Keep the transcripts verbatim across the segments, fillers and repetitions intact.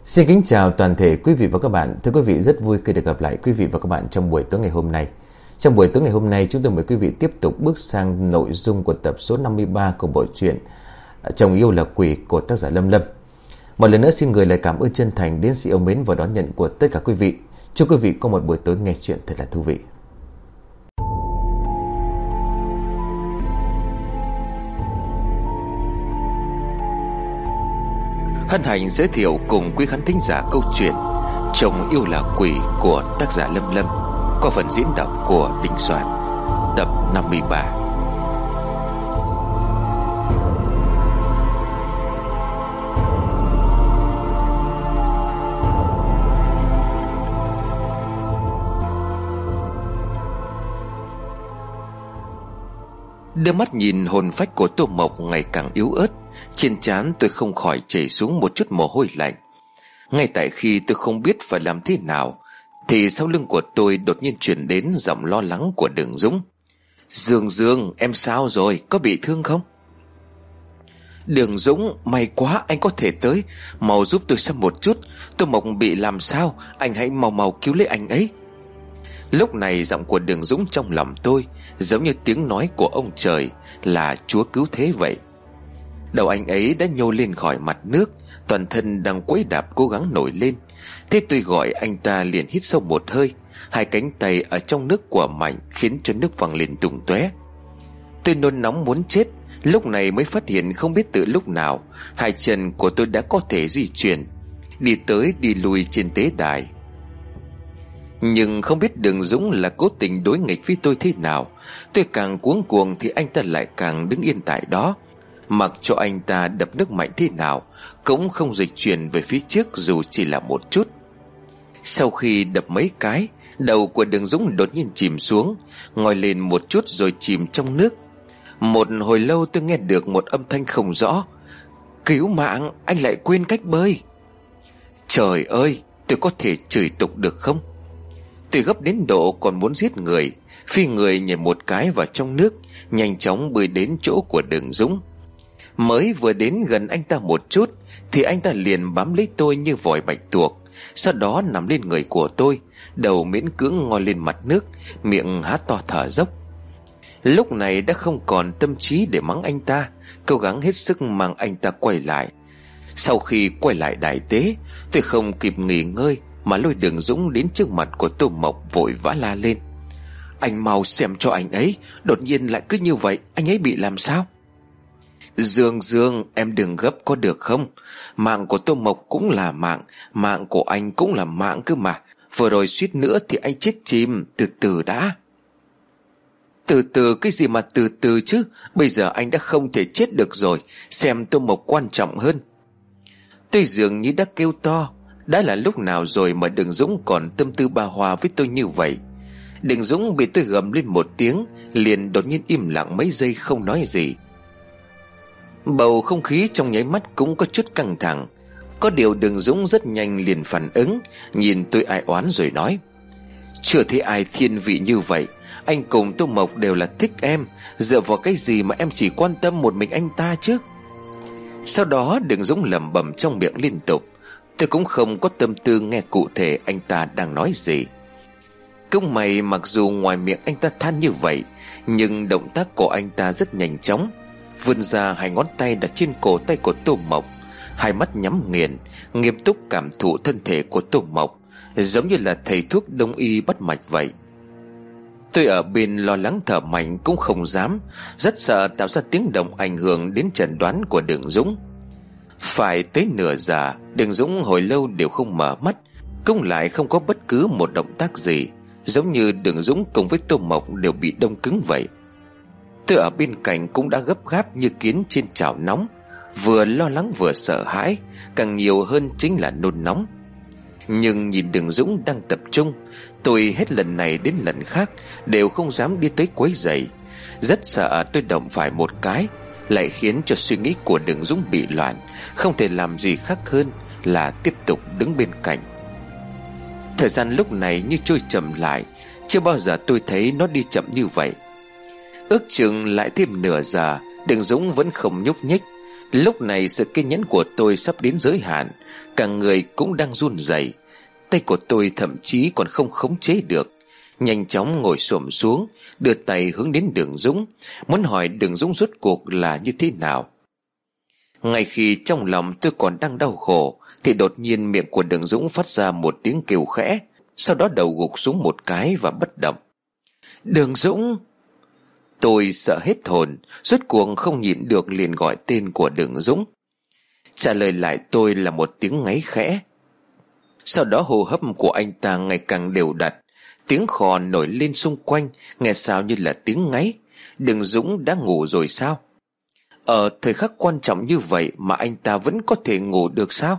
Xin kính chào toàn thể quý vị và các bạn. Thưa quý vị, rất vui khi được gặp lại quý vị và các bạn trong buổi tối ngày hôm nay. Trong buổi tối ngày hôm nay, chúng tôi mời quý vị tiếp tục bước sang nội dung của tập số năm mươi ba của bộ truyện Chồng Yêu Là Quỷ của tác giả Lâm Lâm. Một lần nữa xin gửi lời cảm ơn chân thành đến sự yêu mến và đón nhận của tất cả quý vị. Chúc quý vị có một buổi tối nghe chuyện thật là thú vị. Hân hạnh giới thiệu cùng quý khán thính giả câu chuyện Chồng Yêu Là Quỷ của tác giả Lâm Lâm qua phần diễn đọc của Đình Soạn, tập năm mươi ba. Đưa mắt nhìn hồn phách của Tô Mộc ngày càng yếu ớt, trên trán tôi không khỏi chảy xuống một chút mồ hôi lạnh. Ngay tại khi tôi không biết phải làm thế nào, thì sau lưng của tôi đột nhiên truyền đến giọng lo lắng của Đường Dũng. Dương Dương, em sao rồi, có bị thương không? Đường Dũng, may quá anh có thể tới, mau giúp tôi xem một chút. Tô Mộc bị làm sao, anh hãy mau mau cứu lấy anh ấy. Lúc này giọng của Đường Dũng trong lòng tôi giống như tiếng nói của ông trời, là Chúa cứu thế vậy. Đầu anh ấy đã nhô lên khỏi mặt nước, toàn thân đang quẫy đạp cố gắng nổi lên. Thế tôi gọi anh ta liền hít sâu một hơi, hai cánh tay ở trong nước của mạnh khiến cho nước văng lên tung tóe. Tôi nôn nóng muốn chết, lúc này mới phát hiện không biết từ lúc nào hai chân của tôi đã có thể di chuyển, đi tới đi lui trên tế đài. Nhưng không biết Đường Dũng là cố tình đối nghịch với tôi thế nào, tôi càng cuống cuồng thì anh ta lại càng đứng yên tại đó, mặc cho anh ta đập nước mạnh thế nào cũng không dịch chuyển về phía trước dù chỉ là một chút. Sau khi đập mấy cái, đầu của Đường Dũng đột nhiên chìm xuống, ngoi lên một chút rồi chìm trong nước. Một hồi lâu tôi nghe được một âm thanh không rõ: Cứu mạng, anh lại quên cách bơi. Trời ơi, tôi có thể chửi tục được không? Tôi gấp đến độ còn muốn giết người, phi người nhảy một cái vào trong nước, nhanh chóng bơi đến chỗ của Đường Dũng. Mới vừa đến gần anh ta một chút thì anh ta liền bám lấy tôi như vòi bạch tuộc, sau đó nằm lên người của tôi, đầu miễn cưỡng ngoi lên mặt nước, miệng há to thở dốc. Lúc này đã không còn tâm trí để mắng anh ta, cố gắng hết sức mang anh ta quay lại. Sau khi quay lại đại tế, tôi không kịp nghỉ ngơi mà lôi Đường Dũng đến trước mặt của Tô Mộc, vội vã la lên: Anh mau xem cho anh ấy, đột nhiên lại cứ như vậy, anh ấy bị làm sao? Dương Dương, em đừng gấp có được không? Mạng của Tô Mộc cũng là mạng, mạng của anh cũng là mạng cơ mà. Vừa rồi suýt nữa thì anh chết chìm, từ từ đã. Từ từ cái gì mà từ từ chứ, bây giờ anh đã không thể chết được rồi, xem Tô Mộc quan trọng hơn. Tôi dường như đã kêu to, đã là lúc nào rồi mà Đường Dũng còn tâm tư ba hoa với tôi như vậy. Đường Dũng bị tôi gầm lên một tiếng, liền đột nhiên im lặng mấy giây không nói gì. Bầu không khí trong nháy mắt cũng có chút căng thẳng. Có điều Đường Dũng rất nhanh liền phản ứng, nhìn tôi ai oán rồi nói: Chưa thấy ai thiên vị như vậy, anh cùng Tô Mộc đều là thích em, dựa vào cái gì mà em chỉ quan tâm một mình anh ta chứ? Sau đó Đường Dũng lẩm bẩm trong miệng liên tục, tôi cũng không có tâm tư nghe cụ thể anh ta đang nói gì. Công mày, mặc dù ngoài miệng anh ta than như vậy, nhưng động tác của anh ta rất nhanh chóng, vươn ra hai ngón tay đặt trên cổ tay của Tô Mộc, hai mắt nhắm nghiền, nghiêm túc cảm thụ thân thể của Tô Mộc, giống như là thầy thuốc đông y bắt mạch vậy. Tôi ở bên lo lắng thở mạnh cũng không dám, rất sợ tạo ra tiếng động ảnh hưởng đến chẩn đoán của Đường Dũng. Phải tới nửa giờ, Đường Dũng hồi lâu đều không mở mắt, cũng lại không có bất cứ một động tác gì, giống như Đường Dũng cùng với Tô Mộc đều bị đông cứng vậy. Tôi ở bên cạnh cũng đã gấp gáp như kiến trên chảo nóng, vừa lo lắng vừa sợ hãi, càng nhiều hơn chính là nôn nóng. Nhưng nhìn Đường Dũng đang tập trung, tôi hết lần này đến lần khác đều không dám đi tới quấy rầy, rất sợ tôi động phải một cái lại khiến cho suy nghĩ của Đường Dũng bị loạn, không thể làm gì khác hơn là tiếp tục đứng bên cạnh. Thời gian lúc này như trôi chậm lại, chưa bao giờ tôi thấy nó đi chậm như vậy. Ước chừng lại thêm nửa giờ, Đường Dũng vẫn không nhúc nhích. Lúc này sự kiên nhẫn của tôi sắp đến giới hạn, cả người cũng đang run rẩy. Tay của tôi thậm chí còn không khống chế được. Nhanh chóng ngồi xổm xuống, đưa tay hướng đến Đường Dũng, muốn hỏi Đường Dũng rốt cuộc là như thế nào. Ngay khi trong lòng tôi còn đang đau khổ, thì đột nhiên miệng của Đường Dũng phát ra một tiếng kêu khẽ, sau đó đầu gục xuống một cái và bất động. Đường Dũng! Tôi sợ hết hồn, rốt cuộc không nhịn được liền gọi tên của Đường Dũng. Trả lời lại tôi là một tiếng ngáy khẽ. Sau đó hô hấp của anh ta ngày càng đều đặn, tiếng khò nổi lên xung quanh, nghe sao như là tiếng ngáy. Đường Dũng đã ngủ rồi sao? Ở thời khắc quan trọng như vậy mà anh ta vẫn có thể ngủ được sao?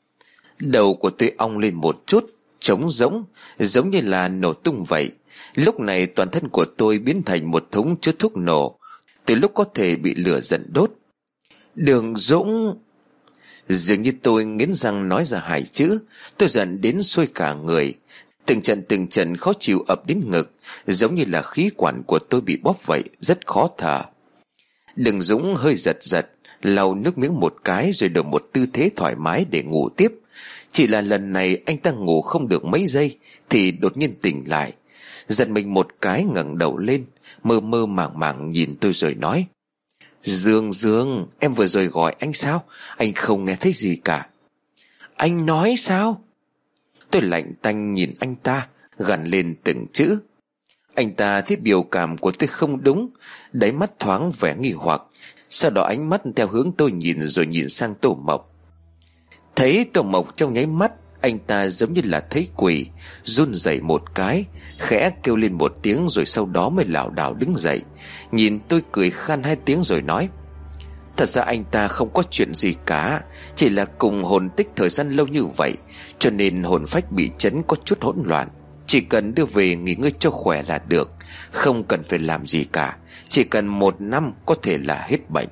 Đầu của tôi ong lên một chút, trống rỗng, giống như là nổ tung vậy. Lúc này toàn thân của tôi biến thành một thúng chứa thuốc nổ, từ lúc có thể bị lửa giận đốt. Đường Dũng! Dường như tôi nghiến răng nói ra hai chữ. Tôi giận đến sôi cả người. Từng trận từng trận khó chịu ập đến ngực, giống như là khí quản của tôi bị bóp vậy, rất khó thở. Đường Dũng hơi giật giật, lau nước miếng một cái rồi đổi một tư thế thoải mái để ngủ tiếp. Chỉ là lần này anh ta ngủ không được mấy giây thì đột nhiên tỉnh lại, giật mình một cái ngẩng đầu lên, mơ mơ màng màng nhìn tôi rồi nói: Dương Dương, em vừa rồi gọi anh sao? Anh không nghe thấy gì cả. Anh nói sao? Tôi lạnh tanh nhìn anh ta, gằn lên từng chữ. Anh ta thấy biểu cảm của tôi không đúng, đáy mắt thoáng vẻ nghi hoặc, sau đó ánh mắt theo hướng tôi nhìn rồi nhìn sang Tô Mộc. Thấy Tô Mộc trong nháy mắt, anh ta giống như là thấy quỷ, run rẩy một cái, khẽ kêu lên một tiếng rồi sau đó mới lảo đảo đứng dậy, nhìn tôi cười khan hai tiếng rồi nói: Thật ra anh ta không có chuyện gì cả, chỉ là cùng hồn tích thời gian lâu như vậy, cho nên hồn phách bị chấn có chút hỗn loạn. Chỉ cần đưa về nghỉ ngơi cho khỏe là được, không cần phải làm gì cả, chỉ cần một năm có thể là hết bệnh.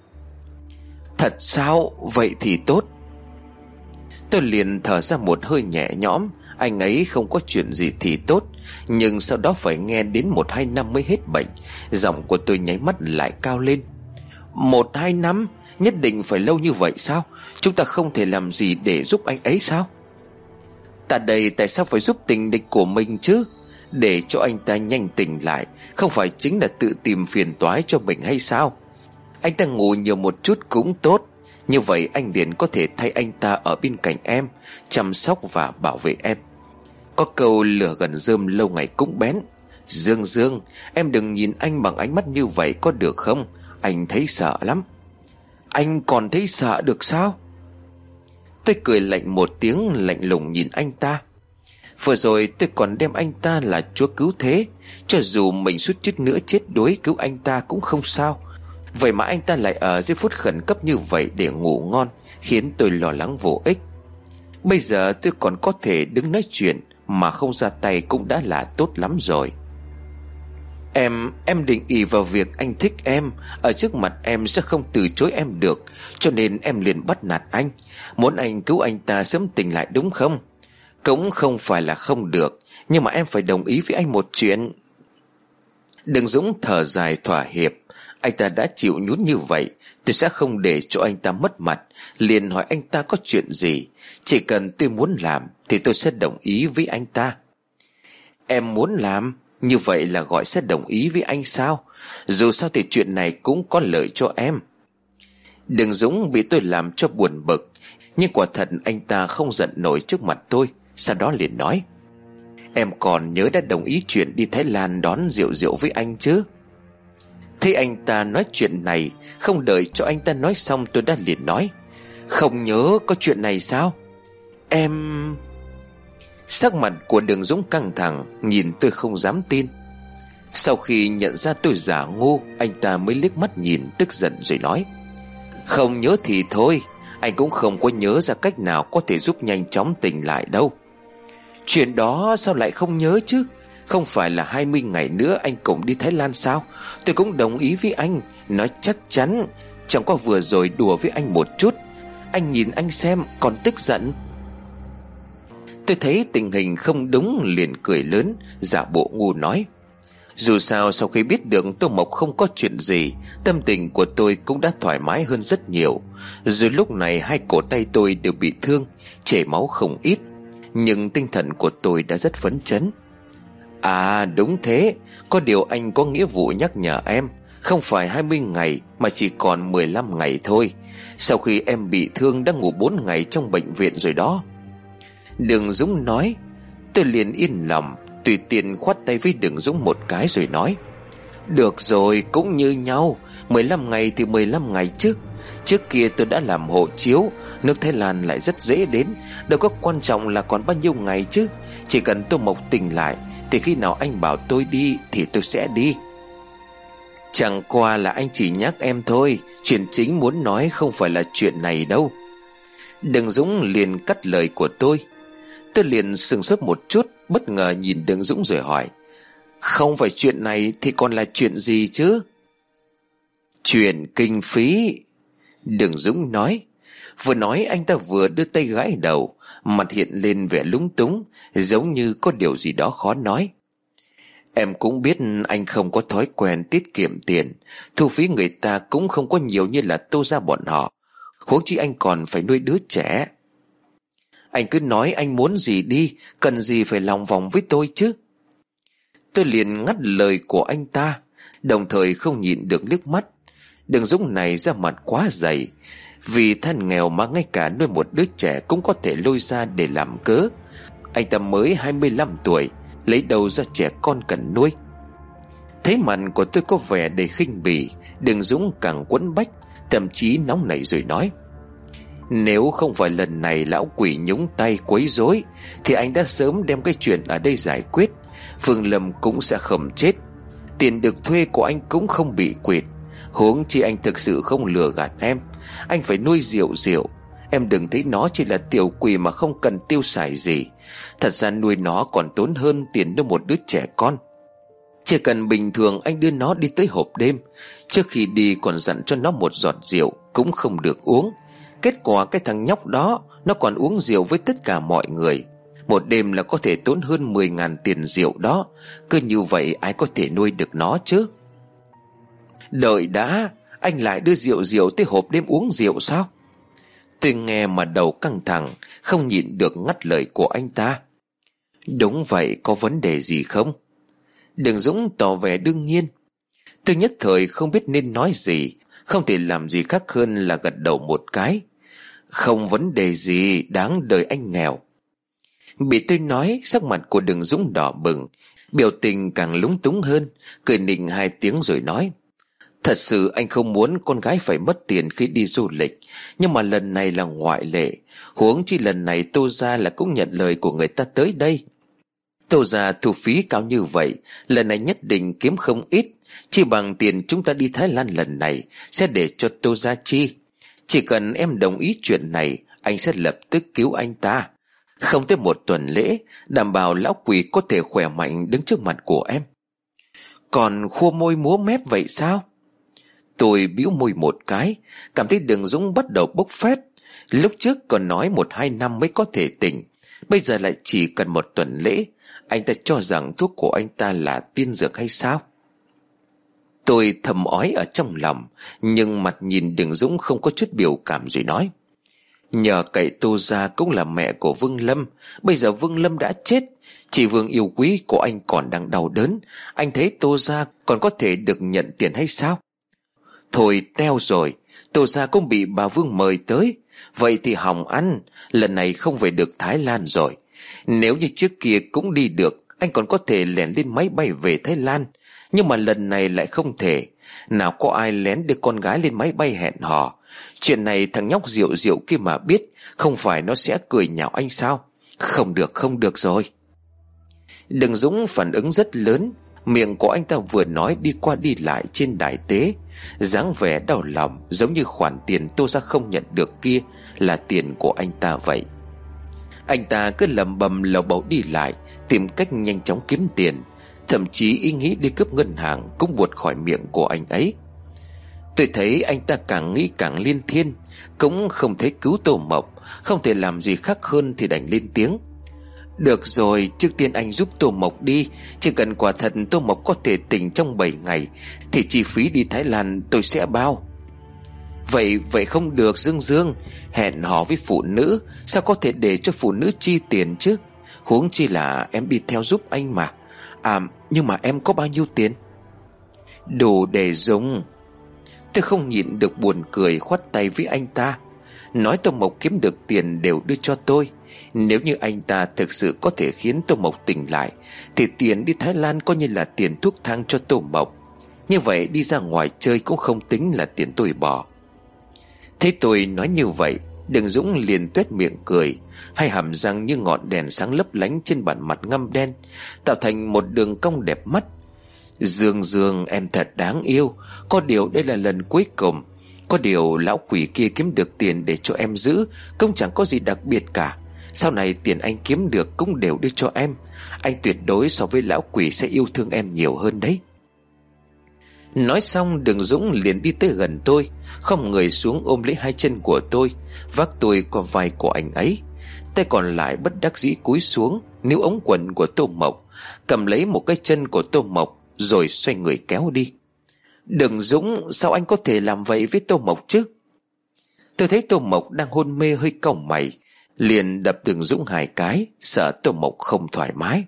Thật sao? Vậy thì tốt. Tôi liền thở ra một hơi nhẹ nhõm. Anh ấy không có chuyện gì thì tốt, nhưng sau đó phải nghe đến một hai năm mới hết bệnh. Giọng của tôi nháy mắt lại cao lên. Một hai năm? Nhất định phải lâu như vậy sao? Chúng ta không thể làm gì để giúp anh ấy sao? Ta đây tại sao phải giúp tình địch của mình chứ? Để cho anh ta nhanh tỉnh lại, không phải chính là tự tìm phiền toái cho mình hay sao? Anh ta ngủ nhiều một chút cũng tốt, như vậy anh liền có thể thay anh ta ở bên cạnh em, chăm sóc và bảo vệ em. Có câu lửa gần rơm lâu ngày cũng bén. Dương Dương, em đừng nhìn anh bằng ánh mắt như vậy có được không? Anh thấy sợ lắm. Anh còn thấy sợ được sao? Tôi cười lạnh một tiếng, lạnh lùng nhìn anh ta. Vừa rồi tôi còn đem anh ta là chúa cứu thế, cho dù mình suýt chút nữa chết đuối cứu anh ta cũng không sao. Vậy mà anh ta lại ở giây phút khẩn cấp như vậy để ngủ ngon, khiến tôi lo lắng vô ích. Bây giờ tôi còn có thể đứng nói chuyện mà không ra tay cũng đã là tốt lắm rồi. Em, em định ỷ vào việc anh thích em, ở trước mặt em sẽ không từ chối em được, cho nên em liền bắt nạt anh, muốn anh cứu anh ta sớm tỉnh lại đúng không? Cũng không phải là không được, nhưng mà em phải đồng ý với anh một chuyện. Đường Dũng thở dài thỏa hiệp. Anh ta đã chịu nhún như vậy, tôi sẽ không để cho anh ta mất mặt. Liền hỏi anh ta có chuyện gì, chỉ cần tôi muốn làm thì tôi sẽ đồng ý với anh ta. Em muốn làm? Như vậy là gọi sẽ đồng ý với anh sao? Dù sao thì chuyện này cũng có lợi cho em. Đường Dũng bị tôi làm cho buồn bực, nhưng quả thật anh ta không giận nổi trước mặt tôi. Sau đó liền nói: Em còn nhớ đã đồng ý chuyện đi Thái Lan đón Diệu Diệu với anh chứ? Thế anh ta nói chuyện này, không đợi cho anh ta nói xong tôi đã liền nói: Không nhớ có chuyện này sao? Em... Sắc mặt của Đường Dũng căng thẳng, nhìn tôi không dám tin. Sau khi nhận ra tôi giả ngu, anh ta mới liếc mắt nhìn tức giận rồi nói: Không nhớ thì thôi, anh cũng không có nhớ ra cách nào có thể giúp nhanh chóng tỉnh lại đâu. Chuyện đó sao lại không nhớ chứ? Không phải là hai mươi ngày nữa anh cùng đi Thái Lan sao? Tôi cũng đồng ý với anh, nói chắc chắn. Chẳng qua vừa rồi đùa với anh một chút, anh nhìn anh xem còn tức giận. Tôi thấy tình hình không đúng liền cười lớn, giả bộ ngu nói: Dù sao sau khi biết được Tô Mộc không có chuyện gì, tâm tình của tôi cũng đã thoải mái hơn rất nhiều. Rồi lúc này hai cổ tay tôi đều bị thương, chảy máu không ít, nhưng tinh thần của tôi đã rất phấn chấn. À đúng thế, có điều anh có nghĩa vụ nhắc nhở em, không phải hai mươi ngày mà chỉ còn mười lăm ngày thôi. Sau khi em bị thương đã ngủ bốn ngày trong bệnh viện rồi đó. Đường Dũng nói. Tôi liền yên lòng, tùy tiện khoát tay với Đường Dũng một cái rồi nói: Được rồi, cũng như nhau, mười lăm ngày thì mười lăm ngày chứ. Trước kia tôi đã làm hộ chiếu, nước Thái Lan lại rất dễ đến, đâu có quan trọng là còn bao nhiêu ngày chứ. Chỉ cần Tô Mộc tỉnh lại thì khi nào anh bảo tôi đi thì tôi sẽ đi. Chẳng qua là anh chỉ nhắc em thôi, chuyện chính muốn nói không phải là chuyện này đâu. Đường Dũng liền cắt lời của tôi. Tôi liền sững sốt một chút, bất ngờ nhìn Đường Dũng rồi hỏi: Không phải chuyện này thì còn là chuyện gì chứ? Chuyện kinh phí. Đường Dũng nói. Vừa nói anh ta vừa đưa tay gãi đầu, mặt hiện lên vẻ lúng túng, giống như có điều gì đó khó nói. Em cũng biết anh không có thói quen tiết kiệm tiền, thu phí người ta cũng không có nhiều như là Tô gia bọn họ, huống chi anh còn phải nuôi đứa trẻ. Anh cứ nói anh muốn gì đi, cần gì phải lòng vòng với tôi chứ. Tôi liền ngắt lời của anh ta, đồng thời không nhịn được liếc mắt. Đường Dũng này ra mặt quá dày, vì thân nghèo mà ngay cả nuôi một đứa trẻ cũng có thể lôi ra để làm cớ. Anh ta mới hai mươi lăm tuổi, lấy đâu ra trẻ con cần nuôi. Thấy mặt của tôi có vẻ đầy khinh bỉ, Đường Dũng càng quẫn bách, thậm chí nóng nảy rồi nói: Nếu không phải lần này lão quỷ nhúng tay quấy rối thì anh đã sớm đem cái chuyện ở đây giải quyết, Phương Lâm cũng sẽ không chết, tiền được thuê của anh cũng không bị quỵt. Huống chi anh thực sự không lừa gạt em, anh phải nuôi Diệu Diệu. Em đừng thấy nó chỉ là tiểu quỷ mà không cần tiêu xài gì, thật ra nuôi nó còn tốn hơn tiền nuôi một đứa trẻ con. Chỉ cần bình thường anh đưa nó đi tới hộp đêm, trước khi đi còn dặn cho nó một giọt rượu cũng không được uống. Kết quả cái thằng nhóc đó nó còn uống rượu với tất cả mọi người, một đêm là có thể tốn hơn mười ngàn tiền rượu đó. Cứ như vậy ai có thể nuôi được nó chứ? Đợi đã, anh lại đưa Diệu Diệu tới hộp đêm uống rượu sao? Tôi nghe mà đầu căng thẳng, không nhịn được ngắt lời của anh ta. Đúng vậy, có vấn đề gì không? Đường Dũng tỏ vẻ đương nhiên. Tôi nhất thời không biết nên nói gì, không thể làm gì khác hơn là gật đầu một cái. Không vấn đề gì, đáng đời anh nghèo. Bị tôi nói, sắc mặt của Đường Dũng đỏ bừng, biểu tình càng lúng túng hơn, cười nịnh hai tiếng rồi nói: Thật sự anh không muốn con gái phải mất tiền khi đi du lịch, nhưng mà lần này là ngoại lệ. Huống chi lần này Tô gia là cũng nhận lời của người ta tới đây. Tô gia thu phí cao như vậy, lần này nhất định kiếm không ít. Chỉ bằng tiền chúng ta đi Thái Lan lần này sẽ để cho Tô gia chi. Chỉ cần em đồng ý chuyện này, anh sẽ lập tức cứu anh ta. Không tới một tuần lễ, đảm bảo lão quỷ có thể khỏe mạnh đứng trước mặt của em. Còn khua môi múa mép vậy sao? Tôi bĩu môi một cái, cảm thấy Đường Dũng bắt đầu bốc phét. Lúc trước còn nói một hai năm mới có thể tỉnh, bây giờ lại chỉ cần một tuần lễ. Anh ta cho rằng thuốc của anh ta là tiên dược hay sao? Tôi thầm ói ở trong lòng, nhưng mặt nhìn Đường Dũng không có chút biểu cảm rồi nói: Nhờ cậy Tô gia cũng là mẹ của Vương Lâm, bây giờ Vương Lâm đã chết, chị Vương yêu quý của anh còn đang đau đớn. Anh thấy Tô gia còn có thể được nhận tiền hay sao? Thôi teo rồi, Tô gia cũng bị bà Vương mời tới, vậy thì hỏng ăn, lần này không về được Thái Lan rồi. Nếu như trước kia cũng đi được, anh còn có thể lẻn lên máy bay về Thái Lan, nhưng mà lần này lại không thể. Nào có ai lén đưa con gái lên máy bay hẹn hò. Chuyện này thằng nhóc Diệu Diệu kia mà biết, không phải nó sẽ cười nhạo anh sao? Không được, không được rồi. Đường Dũng phản ứng rất lớn, miệng của anh ta vừa nói đi qua đi lại trên đài tế, dáng vẻ đau lòng, giống như khoản tiền Tô gia không nhận được kia là tiền của anh ta vậy. Anh ta cứ lầm bầm lầu bầu đi lại, tìm cách nhanh chóng kiếm tiền, thậm chí ý nghĩ đi cướp ngân hàng cũng buột khỏi miệng của anh ấy. Tôi thấy anh ta càng nghĩ càng liên thiên, cũng không thấy cứu Tô Mộc, không thể làm gì khác hơn thì đành lên tiếng: Được rồi, trước tiên anh giúp Tô Mộc đi. Chỉ cần quả thật Tô Mộc có thể tỉnh trong bảy ngày thì chi phí đi Thái Lan tôi sẽ bao. Vậy vậy không được Dương Dương. Hẹn hò với phụ nữ sao có thể để cho phụ nữ chi tiền chứ? Huống chi là em đi theo giúp anh mà. À nhưng mà em có bao nhiêu tiền? Đủ để dùng. Tôi không nhịn được buồn cười, khoát tay với anh ta, nói Tô Mộc kiếm được tiền đều đưa cho tôi. Nếu như anh ta thực sự có thể khiến Tô Mộc tỉnh lại thì tiền đi Thái Lan coi như là tiền thuốc thang cho Tô Mộc. Như vậy đi ra ngoài chơi cũng không tính là tiền tôi bỏ. Thấy tôi nói như vậy, Đường Dũng liền tuét miệng cười, hai hàm răng như ngọn đèn sáng lấp lánh trên bản mặt ngăm đen, tạo thành một đường cong đẹp mắt. Dương Dương, em thật đáng yêu. Có điều đây là lần cuối cùng. Có điều lão quỷ kia kiếm được tiền để cho em giữ cũng chẳng có gì đặc biệt cả. Sau này tiền anh kiếm được cũng đều đưa cho em. Anh tuyệt đối so với lão quỷ sẽ yêu thương em nhiều hơn đấy. Nói xong Đường Dũng liền đi tới gần tôi, không người xuống ôm lấy hai chân của tôi, vác tôi qua vai của anh ấy. Tay còn lại bất đắc dĩ cúi xuống níu ống quần của Tô Mộc, cầm lấy một cái chân của Tô Mộc rồi xoay người kéo đi. Đường Dũng, sao anh có thể làm vậy với Tô Mộc chứ? Tôi thấy Tô Mộc đang hôn mê hơi cau mày, liền đập Đường Dũng hai cái, sợ Tô Mộc không thoải mái.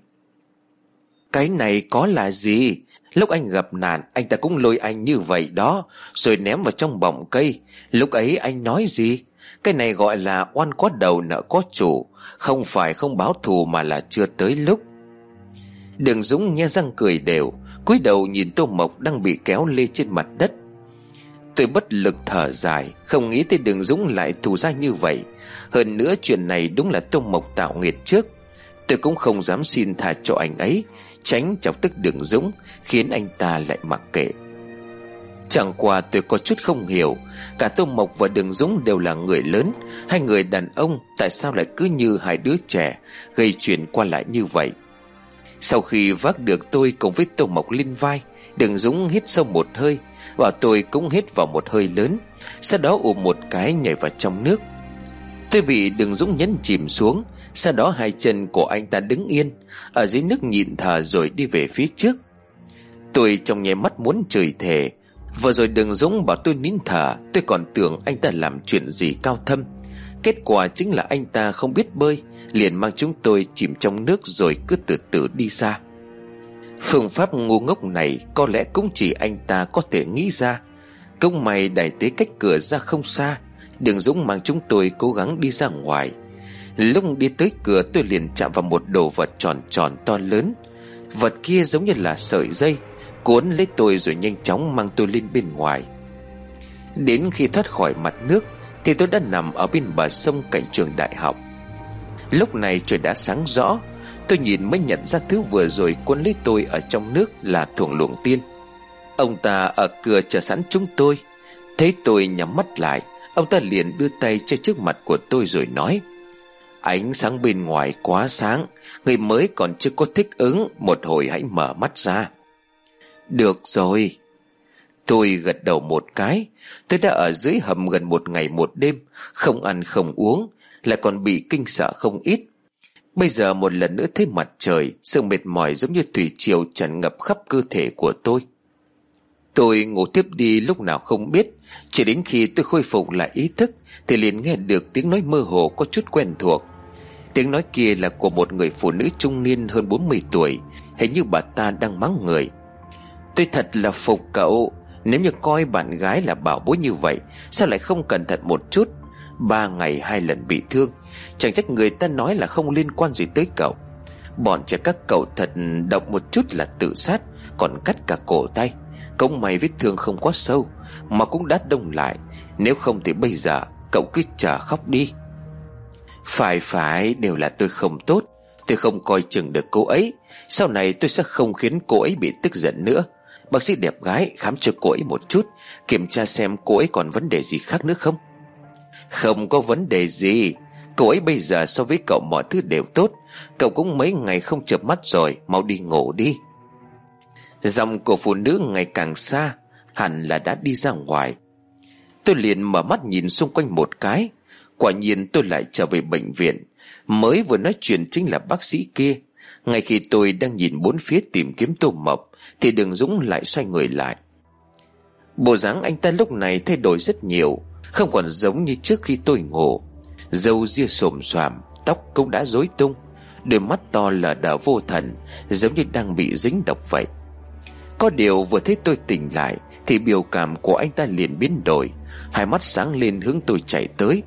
Cái này có là gì? Lúc anh gặp nạn anh ta cũng lôi anh như vậy đó, rồi ném vào trong bọng cây. Lúc ấy anh nói gì? Cái này gọi là oan có đầu nợ có chủ, không phải không báo thù mà là chưa tới lúc. Đường Dũng nhe răng cười đều, cúi đầu nhìn Tô Mộc đang bị kéo lê trên mặt đất. Tôi bất lực thở dài, không nghĩ tới Đường Dũng lại thù ra như vậy. Hơn nữa chuyện này đúng là Tô Mộc tạo nghiệt trước. Tôi cũng không dám xin tha cho anh ấy, tránh chọc tức Đường Dũng, khiến anh ta lại mặc kệ. Chẳng qua tôi có chút không hiểu, cả Tô Mộc và Đường Dũng đều là người lớn, hai người đàn ông tại sao lại cứ như hai đứa trẻ, gây chuyện qua lại như vậy. Sau khi vác được tôi cùng với Tô Mộc lên vai, Đường Dũng hít sâu một hơi, và tôi cũng hít vào một hơi lớn, sau đó ùm một cái nhảy vào trong nước. Tôi bị Đường Dũng nhấn chìm xuống, sau đó hai chân của anh ta đứng yên ở dưới nước nhịn thở rồi đi về phía trước. Tôi trong nháy mắt muốn chửi thề. Vừa rồi Đường Dũng bảo tôi nín thở, tôi còn tưởng anh ta làm chuyện gì cao thâm. Kết quả chính là anh ta không biết bơi, liền mang chúng tôi chìm trong nước rồi cứ từ từ đi xa. Phương pháp ngu ngốc này có lẽ cũng chỉ anh ta có thể nghĩ ra. Công mày đẩy tới cách cửa ra không xa, Đường Dũng mang chúng tôi cố gắng đi ra ngoài. Lúc đi tới cửa tôi liền chạm vào một đồ vật tròn tròn to lớn. Vật kia giống như là sợi dây, cuốn lấy tôi rồi nhanh chóng mang tôi lên bên ngoài. Đến khi thoát khỏi mặt nước thì tôi đã nằm ở bên bờ sông cạnh trường đại học. Lúc này trời đã sáng rõ. Tôi nhìn mới nhận ra thứ vừa rồi cuốn lấy tôi ở trong nước là Thuồng Luồng Tiên. Ông ta ở cửa chờ sẵn chúng tôi. Thấy tôi nhắm mắt lại, ông ta liền đưa tay che trước mặt của tôi rồi nói: Ánh sáng bên ngoài quá sáng, người mới còn chưa có thích ứng, một hồi hãy mở mắt ra. Được rồi. Tôi gật đầu một cái. Tôi đã ở dưới hầm gần một ngày một đêm, không ăn không uống, lại còn bị kinh sợ không ít. Bây giờ một lần nữa thấy mặt trời, sự mệt mỏi giống như thủy triều tràn ngập khắp cơ thể của tôi. Tôi ngủ tiếp đi lúc nào không biết. Chỉ đến khi tôi khôi phục lại ý thức thì liền nghe được tiếng nói mơ hồ có chút quen thuộc. Tiếng nói kia là của một người phụ nữ trung niên hơn bốn mươi tuổi. Hình như bà ta đang mắng người. Tôi thật là phục cậu. Nếu như coi bạn gái là bảo bối như vậy, sao lại không cẩn thận một chút? Ba ngày hai lần bị thương, chẳng trách người ta nói là không liên quan gì tới cậu. Bọn trẻ các cậu thật động một chút là tự sát, còn cắt cả cổ tay. Công mày vết thương không quá sâu mà cũng đã đông lại. Nếu không thì bây giờ cậu cứ chờ khóc đi. Phải phải, đều là tôi không tốt. Tôi không coi chừng được cô ấy. Sau này tôi sẽ không khiến cô ấy bị tức giận nữa. Bác sĩ đẹp gái khám cho cô ấy một chút, kiểm tra xem cô ấy còn vấn đề gì khác nữa không. Không có vấn đề gì. Cô ấy bây giờ so với cậu mọi thứ đều tốt. Cậu cũng mấy ngày không chợp mắt rồi, mau đi ngủ đi. Dòng của phụ nữ ngày càng xa, hẳn là đã đi ra ngoài. Tôi liền mở mắt nhìn xung quanh một cái. Quả nhiên tôi lại trở về bệnh viện. Mới vừa nói chuyện chính là bác sĩ kia. Ngay khi tôi đang nhìn bốn phía tìm kiếm Tô Mộc thì Đường Dũng lại xoay người lại. Bộ dáng anh ta lúc này thay đổi rất nhiều, không còn giống như trước khi tôi ngủ. Râu ria xồm xoàm, tóc cũng đã rối tung, đôi mắt to lờ đờ vô thần, giống như đang bị dính độc vậy. Có điều vừa thấy tôi tỉnh lại thì biểu cảm của anh ta liền biến đổi, hai mắt sáng lên hướng tôi chạy tới.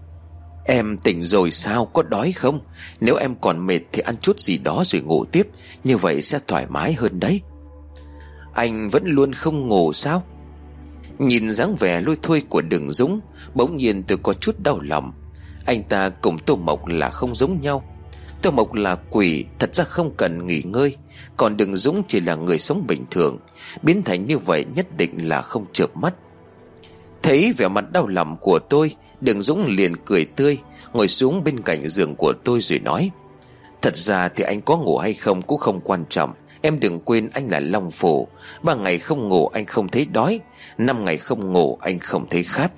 Em tỉnh rồi sao, có đói không? Nếu em còn mệt thì ăn chút gì đó rồi ngủ tiếp, như vậy sẽ thoải mái hơn đấy. Anh vẫn luôn không ngủ sao? Nhìn dáng vẻ lôi thôi của Đường Dũng, bỗng nhiên tôi có chút đau lòng. Anh ta cùng Tô Mộc là không giống nhau. Tô Mộc là quỷ, thật ra không cần nghỉ ngơi, còn Đường Dũng chỉ là người sống bình thường, biến thành như vậy nhất định là không chợp mắt. Thấy vẻ mặt đau lòng của tôi, Đường Dũng liền cười tươi, ngồi xuống bên cạnh giường của tôi rồi nói: Thật ra thì anh có ngủ hay không cũng không quan trọng. Em đừng quên anh là Long Phổ. Ba ngày không ngủ anh không thấy đói, năm ngày không ngủ anh không thấy khát.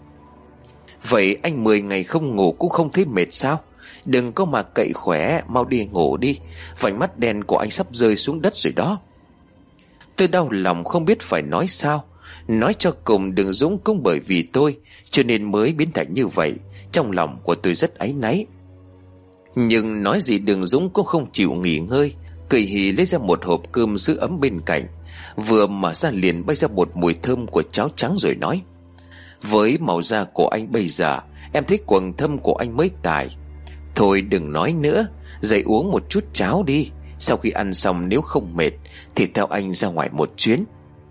Vậy anh mười ngày không ngủ cũng không thấy mệt sao? Đừng có mà cậy khỏe, mau đi ngủ đi, vành mắt đen của anh sắp rơi xuống đất rồi đó. Tôi đau lòng không biết phải nói sao. Nói cho cùng Đường Dũng cũng bởi vì tôi cho nên mới biến thành như vậy. Trong lòng của tôi rất áy náy. Nhưng nói gì Đường Dũng cũng không chịu nghỉ ngơi, cười hì lấy ra một hộp cơm giữ ấm bên cạnh, vừa mở ra liền bay ra một mùi thơm của cháo trắng rồi nói: Với màu da của anh bây giờ, em thấy quầng thâm của anh mới tài. Thôi đừng nói nữa, dậy uống một chút cháo đi. Sau khi ăn xong nếu không mệt thì theo anh ra ngoài một chuyến.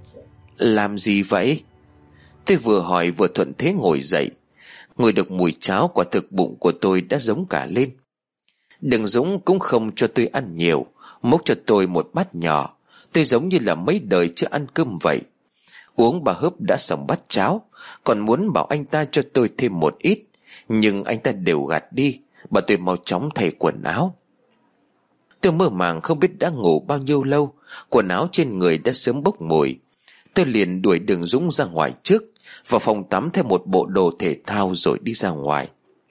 Làm gì vậy? Tôi vừa hỏi vừa thuận thế ngồi dậy. Ngồi được mùi cháo, quả thực bụng của tôi đã giống cả lên. Đường Dũng cũng không cho tôi ăn nhiều, múc cho tôi một bát nhỏ. Tôi giống như là mấy đời chưa ăn cơm vậy. Uống ba hớp đã xong bát cháo, còn muốn bảo anh ta cho tôi thêm một ít, nhưng anh ta đều gạt đi, bảo tôi mau chóng thay quần áo. Tôi mơ màng không biết đã ngủ bao nhiêu lâu, quần áo trên người đã sớm bốc mùi. Tôi liền đuổi Đường Dũng ra ngoài trước, vào phòng tắm thêm một bộ đồ thể thao rồi đi ra ngoài.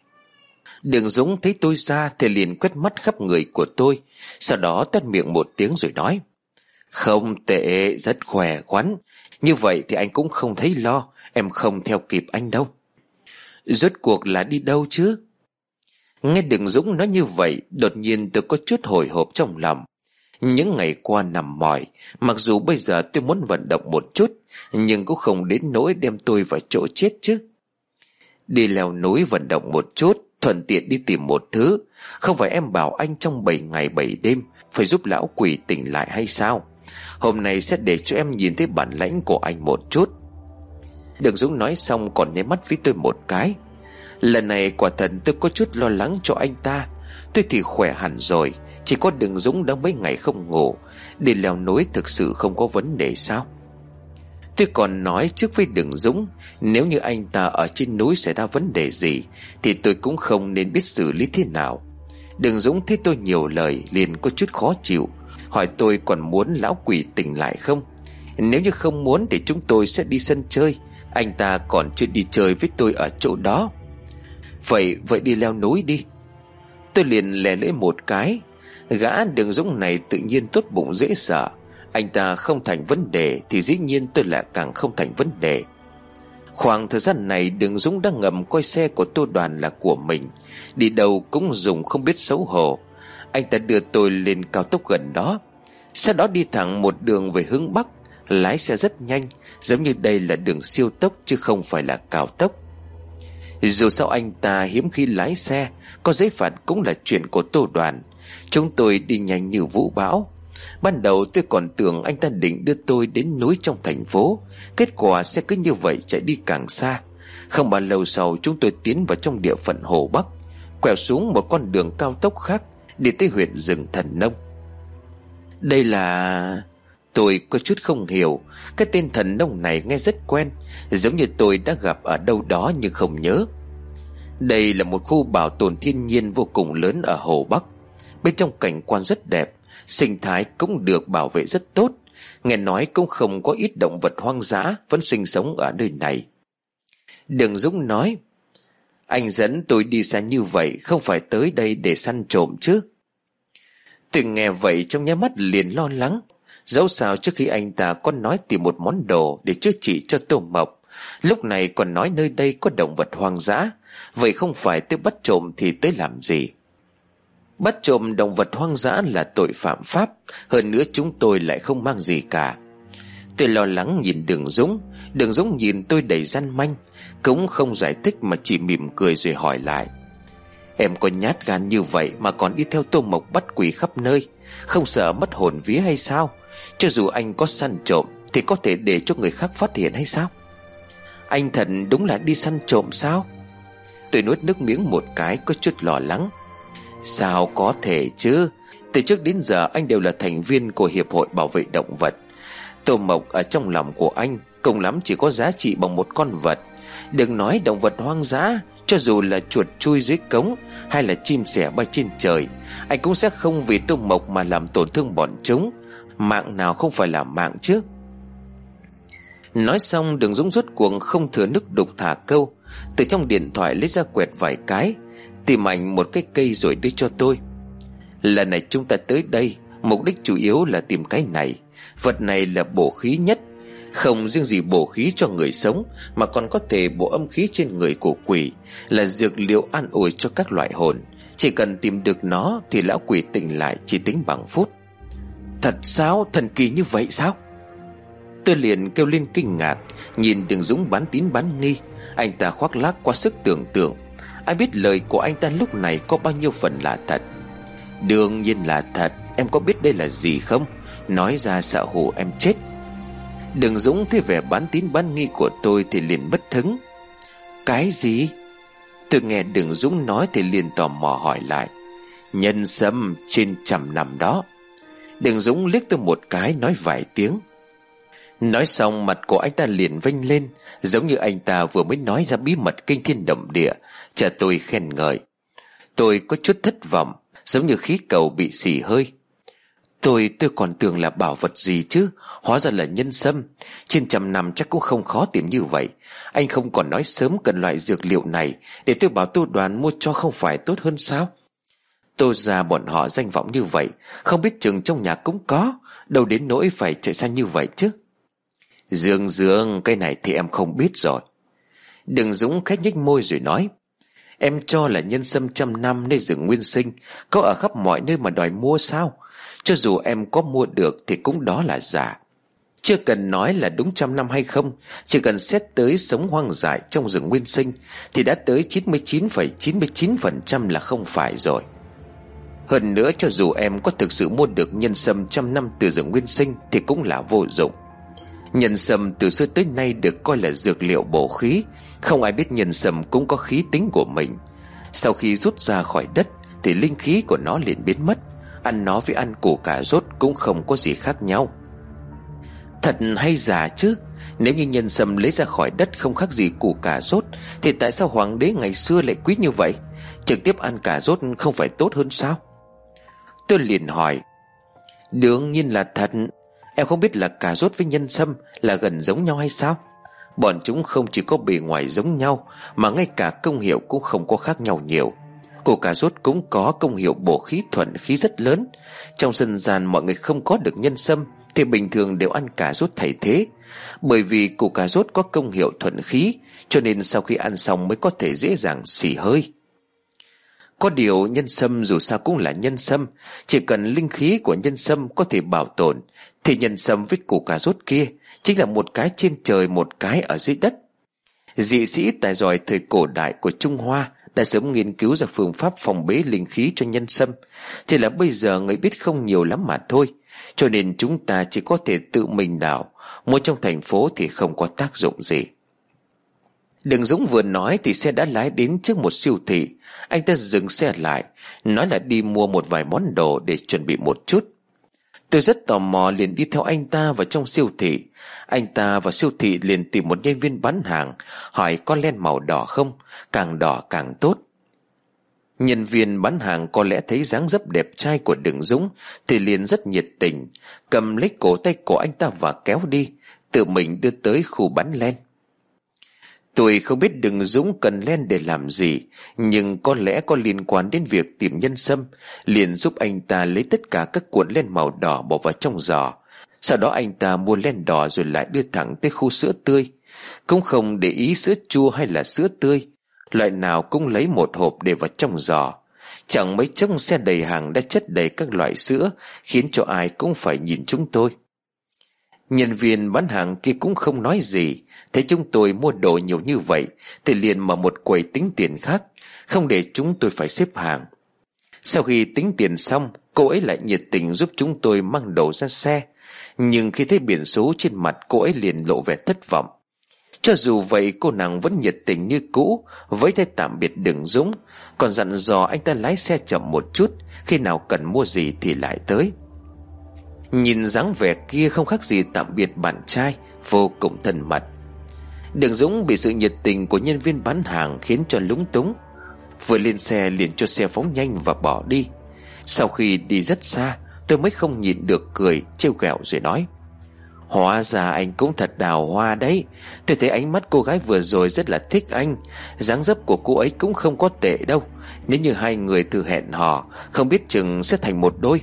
Đường Dũng thấy tôi ra thì liền quét mắt khắp người của tôi, sau đó toét miệng một tiếng rồi nói: Không tệ, rất khỏe khoắn. Như vậy thì anh cũng không thấy lo, em không theo kịp anh đâu. Rốt cuộc là đi đâu chứ? Nghe Đường Dũng nói như vậy, đột nhiên tôi có chút hồi hộp trong lòng. Những ngày qua nằm mỏi, mặc dù bây giờ tôi muốn vận động một chút, nhưng cũng không đến nỗi đem tôi vào chỗ chết chứ. Đi leo núi vận động một chút, thuận tiện đi tìm một thứ. Không phải em bảo anh trong bảy ngày bảy đêm phải giúp lão quỷ tỉnh lại hay sao? Hôm nay sẽ để cho em nhìn thấy bản lãnh của anh một chút. Đường Dũng nói xong còn nháy mắt với tôi một cái. Lần này quả thật tôi có chút lo lắng cho anh ta. Tôi thì khỏe hẳn rồi, chỉ có Đường Dũng đã mấy ngày không ngủ. Đi leo núi thực sự không có vấn đề sao? Tôi còn nói trước với Đường Dũng, nếu như anh ta ở trên núi xảy ra vấn đề gì thì tôi cũng không nên biết xử lý thế nào. Đường Dũng thấy tôi nhiều lời liền có chút khó chịu, hỏi tôi còn muốn lão quỷ tỉnh lại không. Nếu như không muốn thì chúng tôi sẽ đi sân chơi, anh ta còn chưa đi chơi với tôi ở chỗ đó. Vậy vậy đi leo núi đi. Tôi liền lè lưỡi một cái. Gã Đường Dũng này tự nhiên tốt bụng dễ sợ. Anh ta không thành vấn đề thì dĩ nhiên tôi lại càng không thành vấn đề. Khoảng thời gian này Đường Dũng đang ngầm coi xe của Tô Đoàn là của mình, đi đâu cũng dùng không biết xấu hổ. Anh ta đưa tôi lên cao tốc gần đó, sau đó đi thẳng một đường về hướng Bắc. Lái xe rất nhanh, giống như đây là đường siêu tốc chứ không phải là cao tốc. Dù sao anh ta hiếm khi lái xe, có giấy phạt cũng là chuyện của Tô Đoàn. Chúng tôi đi nhanh như vũ bão. Ban đầu tôi còn tưởng anh ta định đưa tôi đến núi trong thành phố, kết quả xe cứ như vậy chạy đi càng xa. Không bao lâu sau chúng tôi tiến vào trong địa phận Hồ Bắc, quẹo xuống một con đường cao tốc khác đi tới huyện rừng Thần Nông. Đây là... Tôi có chút không hiểu. Cái tên Thần Nông này nghe rất quen, giống như tôi đã gặp ở đâu đó nhưng không nhớ. Đây là một khu bảo tồn thiên nhiên vô cùng lớn ở Hồ Bắc. Bên trong cảnh quan rất đẹp, sinh thái cũng được bảo vệ rất tốt. Nghe nói cũng không có ít động vật hoang dã vẫn sinh sống ở nơi này. Đường Dũng nói: Anh dẫn tôi đi xa như vậy không phải tới đây để săn trộm chứ? Tôi nghe vậy trong nháy mắt liền lo lắng. Dẫu sao trước khi anh ta có nói tìm một món đồ để chữa trị cho Tô Mộc, lúc này còn nói nơi đây có động vật hoang dã. Vậy không phải tôi bắt trộm thì tới làm gì? Bắt trộm động vật hoang dã là tội phạm pháp. Hơn nữa chúng tôi lại không mang gì cả. Tôi lo lắng nhìn Đường Dũng. Đường Dũng nhìn tôi đầy gian manh, cũng không giải thích mà chỉ mỉm cười rồi hỏi lại: Em có nhát gan như vậy mà còn đi theo Tô Mộc bắt quỷ khắp nơi, không sợ mất hồn vía hay sao? Cho dù anh có săn trộm thì có thể để cho người khác phát hiện hay sao? Anh thật đúng là đi săn trộm sao? Tôi nuốt nước miếng một cái, có chút lo lắng. Sao có thể chứ? Từ trước đến giờ anh đều là thành viên của Hiệp hội Bảo vệ Động vật. Tô Mộc ở trong lòng của anh cùng lắm chỉ có giá trị bằng một con vật. Đừng nói động vật hoang dã, cho dù là chuột chui dưới cống hay là chim sẻ bay trên trời, anh cũng sẽ không vì Tô Mộc mà làm tổn thương bọn chúng. Mạng nào không phải là mạng chứ? Nói xong, Đường Dũng rốt cuộc không thừa nước đục thả câu, từ trong điện thoại lấy ra quẹt vài cái, tìm ảnh một cái cây rồi đưa cho tôi. Lần này chúng ta tới đây mục đích chủ yếu là tìm cái này. Vật này là bổ khí nhất. Không riêng gì bổ khí cho người sống, mà còn có thể bổ âm khí trên người của quỷ, là dược liệu an ủi cho các loại hồn. Chỉ cần tìm được nó thì lão quỷ tỉnh lại chỉ tính bằng phút. Thật sao? Thần kỳ như vậy sao? Tôi liền kêu lên kinh ngạc, nhìn Đường Dũng bán tín bán nghi. Anh ta khoác lác quá sức tưởng tượng. Ai biết lời của anh ta lúc này có bao nhiêu phần là thật? Đương nhiên là thật. Em có biết đây là gì không? Nói ra sợ hù em chết. Đường Dũng thấy vẻ bán tín bán nghi của tôi thì liền bất hứng. Cái gì? Tôi nghe Đường Dũng nói thì liền tò mò hỏi lại. Nhân sâm trên trăm năm đó. Đường Dũng liếc tôi một cái, nói vài tiếng. Nói xong mặt của anh ta liền vênh lên, giống như anh ta vừa mới nói ra bí mật kinh thiên động địa, chờ tôi khen ngợi. Tôi có chút thất vọng, giống như khí cầu bị xì hơi. Tôi tôi còn tưởng là bảo vật gì chứ, hóa ra là nhân sâm. Trên trăm năm chắc cũng không khó tìm như vậy. Anh không còn nói sớm cần loại dược liệu này để tôi bảo Tô Đoàn mua cho không phải tốt hơn sao? Tô ra bọn họ danh vọng như vậy, không biết chừng trong nhà cũng có, đâu đến nỗi phải chạy xa như vậy chứ. Dương Dương, cái này thì em không biết rồi. Đường Dũng khẽ nhếch môi rồi nói. Em cho là nhân sâm trăm năm nơi rừng nguyên sinh, có ở khắp mọi nơi mà đòi mua sao? Cho dù em có mua được thì cũng đó là giả. Chưa cần nói là đúng trăm năm hay không, chỉ cần xét tới sống hoang dại trong rừng nguyên sinh thì đã tới chín mươi chín phẩy chín mươi chín phần trăm là không phải rồi. Hơn nữa, cho dù em có thực sự mua được nhân sâm trăm năm từ rừng nguyên sinh thì cũng là vô dụng. Nhân sâm từ xưa tới nay được coi là dược liệu bổ khí. Không ai biết nhân sâm cũng có khí tính của mình. Sau khi rút ra khỏi đất thì linh khí của nó liền biến mất. Ăn nó với ăn củ cà rốt cũng không có gì khác nhau. Thật hay giả chứ? Nếu như nhân sâm lấy ra khỏi đất không khác gì củ cà rốt thì tại sao hoàng đế ngày xưa lại quý như vậy? Trực tiếp ăn cà rốt không phải tốt hơn sao? Tôi liền hỏi. Đương nhiên là thật. Em không biết là cà rốt với nhân sâm là gần giống nhau hay sao? Bọn chúng không chỉ có bề ngoài giống nhau mà ngay cả công hiệu cũng không có khác nhau nhiều. Củ cà rốt cũng có công hiệu bổ khí thuận khí rất lớn. Trong dân gian mọi người không có được nhân sâm thì bình thường đều ăn cà rốt thay thế. Bởi vì củ cà rốt có công hiệu thuận khí, cho nên sau khi ăn xong mới có thể dễ dàng xì hơi. Có điều nhân sâm dù sao cũng là nhân sâm, chỉ cần linh khí của nhân sâm có thể bảo tồn thì nhân sâm với củ cà rốt kia chính là một cái trên trời một cái ở dưới đất. Dị sĩ tài giỏi thời cổ đại của Trung Hoa đã sớm nghiên cứu ra phương pháp phòng bế linh khí cho nhân sâm, chỉ là bây giờ người biết không nhiều lắm mà thôi, cho nên chúng ta chỉ có thể tự mình đào, mua trong thành phố thì không có tác dụng gì. Đường Dũng vừa nói thì xe đã lái đến trước một siêu thị. Anh ta dừng xe lại, nói là đi mua một vài món đồ để chuẩn bị một chút. Tôi rất tò mò liền đi theo anh ta vào trong siêu thị. Anh ta vào siêu thị liền tìm một nhân viên bán hàng, hỏi có len màu đỏ không, càng đỏ càng tốt. Nhân viên bán hàng có lẽ thấy dáng dấp đẹp trai của Đường Dũng thì liền rất nhiệt tình, cầm lấy cổ tay của anh ta và kéo đi, tự mình đưa tới khu bán len. Tôi không biết Đừng Dũng cần len để làm gì, nhưng có lẽ có liên quan đến việc tìm nhân sâm. Liền giúp anh ta lấy tất cả các cuộn len màu đỏ bỏ vào trong giỏ. Sau đó anh ta mua len đỏ rồi lại đưa thẳng tới khu sữa tươi. Cũng không để ý sữa chua hay là sữa tươi, loại nào cũng lấy một hộp để vào trong giỏ. Chẳng mấy chốc xe đầy hàng đã chất đầy các loại sữa, khiến cho ai cũng phải nhìn chúng tôi. Nhân viên bán hàng kia cũng không nói gì. Thấy chúng tôi mua đồ nhiều như vậy thì liền mở một quầy tính tiền khác, không để chúng tôi phải xếp hàng. Sau khi tính tiền xong, cô ấy lại nhiệt tình giúp chúng tôi mang đồ ra xe. Nhưng khi thấy biển số trên mặt, cô ấy liền lộ vẻ thất vọng. Cho dù vậy, cô nàng vẫn nhiệt tình như cũ, với tay tạm biệt Đừng Dũng, còn dặn dò anh ta lái xe chậm một chút, khi nào cần mua gì thì lại tới. Nhìn dáng vẻ kia không khác gì tạm biệt bạn trai, vô cùng thân mật. Đừng Dũng bị sự nhiệt tình của nhân viên bán hàng khiến cho lúng túng. Vừa lên xe liền cho xe phóng nhanh và bỏ đi. Sau khi đi rất xa, tôi mới không nhịn được cười trêu ghẹo rồi nói: Hóa ra anh cũng thật đào hoa đấy. Tôi thấy ánh mắt cô gái vừa rồi rất là thích anh. Dáng dấp của cô ấy cũng không có tệ đâu. Nếu như hai người thử hẹn hò, không biết chừng sẽ thành một đôi.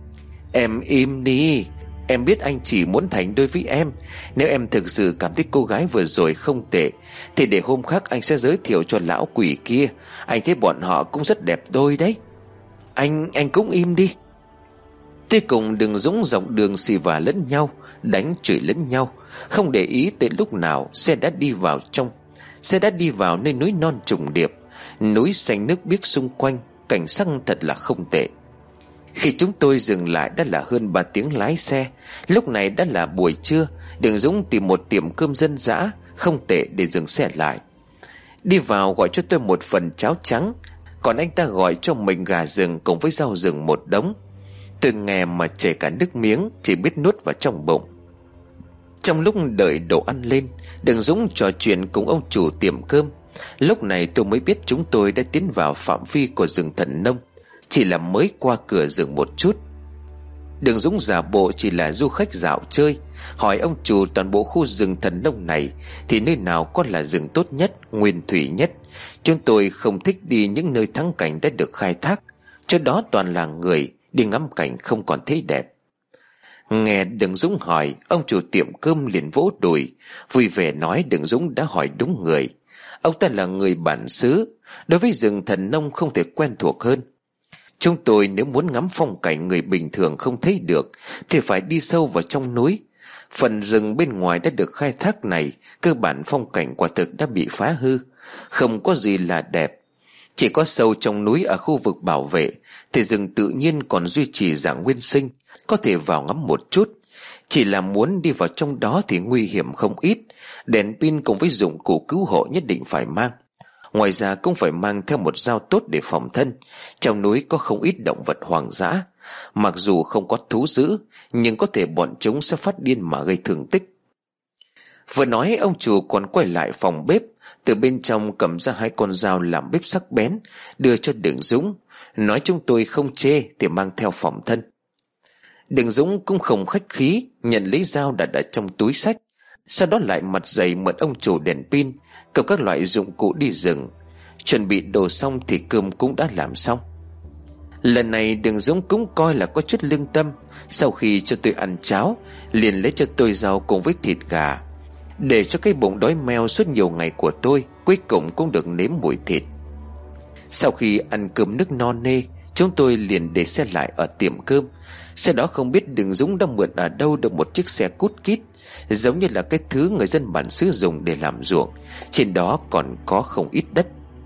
Em im đi. Em biết anh chỉ muốn thành đôi với em. Nếu em thực sự cảm thấy cô gái vừa rồi không tệ thì để hôm khác anh sẽ giới thiệu cho lão quỷ kia. Anh thấy bọn họ cũng rất đẹp đôi đấy. Anh, anh cũng im đi. Tuy cùng Đừng Dũng dọc đường xì vả lẫn nhau, đánh chửi lẫn nhau, không để ý tới lúc nào xe đã đi vào trong Xe đã đi vào nơi núi non trùng điệp, núi xanh nước biếc xung quanh, cảnh sắc thật là không tệ. Khi chúng tôi dừng lại đã là hơn ba tiếng lái xe. Lúc này đã là buổi trưa. Đừng Dũng tìm một tiệm cơm dân dã không tệ để dừng xe lại. Đi vào gọi cho tôi một phần cháo trắng, còn anh ta gọi cho mình gà rừng cùng với rau rừng một đống. Tôi nghe mà chảy cả nước miếng, chỉ biết nuốt vào trong bụng. Trong lúc đợi đồ ăn lên, Đừng Dũng trò chuyện cùng ông chủ tiệm cơm. Lúc này tôi mới biết chúng tôi đã tiến vào phạm vi của rừng Thần Nông, chỉ là mới qua cửa rừng một chút. Đừng Dũng giả bộ chỉ là du khách dạo chơi, hỏi ông chủ toàn bộ khu rừng Thần Nông này thì nơi nào có là rừng tốt nhất, nguyên thủy nhất. Chúng tôi không thích đi những nơi thắng cảnh đã được khai thác, chỗ đó toàn là người, đi ngắm cảnh không còn thấy đẹp. Nghe Đừng Dũng hỏi, ông chủ tiệm cơm liền vỗ đùi, vui vẻ nói Đừng Dũng đã hỏi đúng người. Ông ta là người bản xứ, đối với rừng Thần Nông không thể quen thuộc hơn. Chúng tôi nếu muốn ngắm phong cảnh người bình thường không thấy được thì phải đi sâu vào trong núi. Phần rừng bên ngoài đã được khai thác này, cơ bản phong cảnh quả thực đã bị phá hư, không có gì là đẹp. Chỉ có sâu trong núi ở khu vực bảo vệ thì rừng tự nhiên còn duy trì dạng nguyên sinh, có thể vào ngắm một chút. Chỉ là muốn đi vào trong đó thì nguy hiểm không ít. Đèn pin cùng với dụng cụ cứu hộ nhất định phải mang. Ngoài ra cũng phải mang theo một dao tốt để phòng thân. Trong núi có không ít động vật hoang dã, mặc dù không có thú dữ, nhưng có thể bọn chúng sẽ phát điên mà gây thương tích. Vừa nói ông chủ còn quay lại phòng bếp, từ bên trong cầm ra hai con dao làm bếp sắc bén, đưa cho Đừng Dũng, nói chúng tôi không chê thì mang theo phòng thân. Đừng Dũng cũng không khách khí, nhận lấy dao đặt ở trong túi xách, sau đó lại mặt dày mượn ông chủ đèn pin, cầm các loại dụng cụ đi rừng. Chuẩn bị đồ xong thì cơm cũng đã làm xong. Lần này Đừng Dũng cũng coi là có chút lương tâm. Sau khi cho tôi ăn cháo, liền lấy cho tôi rau cùng với thịt gà, để cho cái bụng đói meo suốt nhiều ngày của tôi cuối cùng cũng được nếm mùi thịt. Sau khi ăn cơm nước no nê, chúng tôi liền để xe lại ở tiệm cơm. Sau đó không biết Đừng Dũng đã mượn ở đâu được một chiếc xe cút kít, giống như là cái thứ người dân bản xứ dùng để làm ruộng. Trên đó còn có không ít đất.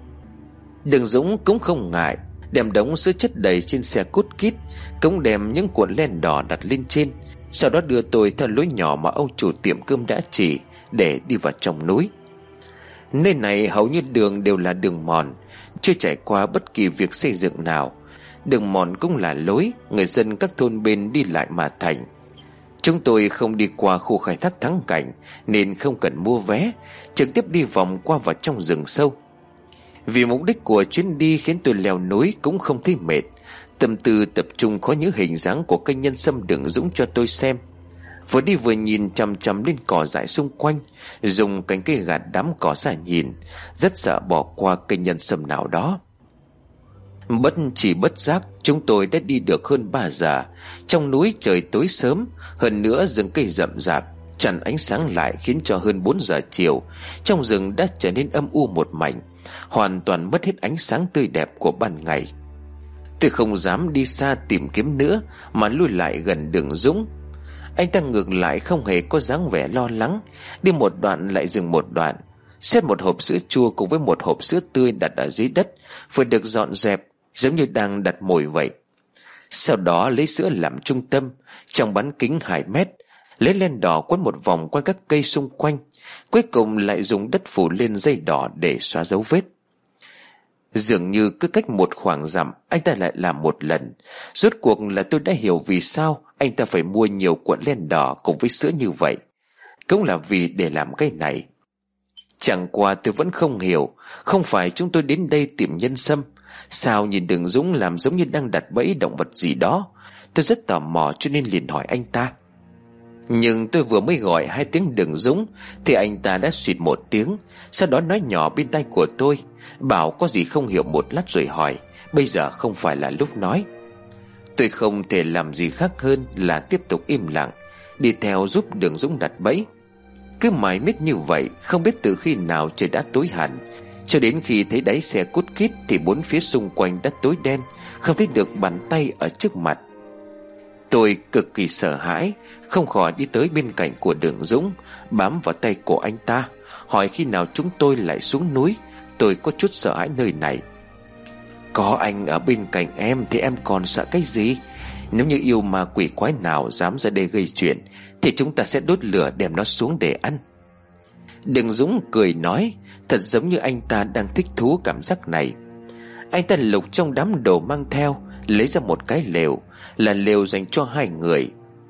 Đừng Dũng cũng không ngại, đem đống sữa chất đầy trên xe cút kít, cũng đem những cuộn len đỏ đặt lên trên. Sau đó đưa tôi theo lối nhỏ mà ông chủ tiệm cơm đã chỉ, để đi vào trong núi. Nơi này hầu như đường đều là đường mòn, chưa trải qua bất kỳ việc xây dựng nào. Đường mòn cũng là lối người dân các thôn bên đi lại mà thành. Chúng tôi không đi qua khu khai thác thắng cảnh, nên không cần mua vé, trực tiếp đi vòng qua vào trong rừng sâu. Vì mục đích của chuyến đi khiến tôi leo núi cũng không thấy mệt. Tâm tư tập trung có những hình dáng của cây nhân sâm Đừng Dũng cho tôi xem. Vừa đi vừa nhìn chằm chằm lên cỏ dại xung quanh, dùng cánh cây gạt đám cỏ ra nhìn, rất sợ bỏ qua cây nhân sâm nào đó. Bất chỉ bất giác chúng tôi đã đi được hơn ba giờ. Trong núi trời tối sớm, hơn nữa rừng cây rậm rạp chặn ánh sáng lại, khiến cho hơn bốn giờ chiều trong rừng đã trở nên âm u một mảnh, hoàn toàn mất hết ánh sáng tươi đẹp của ban ngày. Tôi không dám đi xa tìm kiếm nữa, mà lui lại gần Đường Dũng. Anh ta ngược lại không hề có dáng vẻ lo lắng, đi một đoạn lại dừng một đoạn, xếp một hộp sữa chua cùng với một hộp sữa tươi đặt ở dưới đất, vừa được dọn dẹp giống như đang đặt mồi vậy. Sau đó lấy sữa làm trung tâm, trong bán kính hai mét, lấy len đỏ quấn một vòng quanh các cây xung quanh, cuối cùng lại dùng đất phủ lên dây đỏ để xóa dấu vết. Dường như cứ cách một khoảng dặm anh ta lại làm một lần. Rốt cuộc là tôi đã hiểu vì sao anh ta phải mua nhiều cuộn len đỏ cùng với sữa như vậy, cũng là vì để làm cái này. Chẳng qua tôi vẫn không hiểu, không phải chúng tôi đến đây tìm nhân sâm, sao nhìn Đường Dũng làm giống như đang đặt bẫy động vật gì đó. Tôi rất tò mò cho nên liền hỏi anh ta. Nhưng tôi vừa mới gọi hai tiếng Đường Dũng thì anh ta đã xịt một tiếng, sau đó nói nhỏ bên tai của tôi, bảo có gì không hiểu một lát rồi hỏi, bây giờ không phải là lúc nói. Tôi không thể làm gì khác hơn là tiếp tục im lặng, đi theo giúp Đường Dũng đặt bẫy. Cứ mãi miết như vậy, không biết từ khi nào trời đã tối hẳn, cho đến khi thấy đáy xe cút kít thì bốn phía xung quanh đã tối đen, không thấy được bàn tay ở trước mặt. Tôi cực kỳ sợ hãi, không khỏi đi tới bên cạnh của Đường Dũng, bám vào tay của anh ta, hỏi khi nào chúng tôi lại xuống núi. Tôi có chút sợ hãi nơi này. Có anh ở bên cạnh em thì em còn sợ cái gì? Nếu như yêu ma quỷ quái nào dám ra đây gây chuyện thì chúng ta sẽ đốt lửa đem nó xuống để ăn. Đường Dũng cười nói, thật giống như anh ta đang thích thú cảm giác này. Anh ta lục trong đám đồ mang theo, lấy ra một cái lều, là lều dành cho hai người.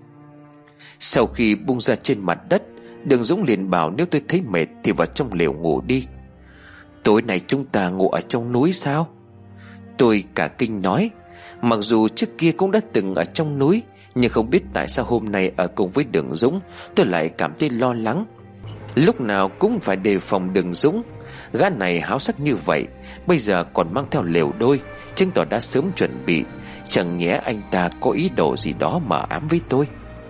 Sau khi bung ra trên mặt đất, Đường Dũng liền bảo nếu tôi thấy mệt thì vào trong lều ngủ đi. Tối nay chúng ta ngủ ở trong núi sao? Tôi cả kinh nói, mặc dù trước kia cũng đã từng ở trong núi, nhưng không biết tại sao hôm nay ở cùng với Đường Dũng tôi lại cảm thấy lo lắng. Lúc nào cũng phải đề phòng Đường Dũng. Gã này háo sắc như vậy, bây giờ còn mang theo lều đôi, chứng tỏ đã sớm chuẩn bị. Chẳng nhẽ anh ta có ý đồ gì đó mà ám với tôi?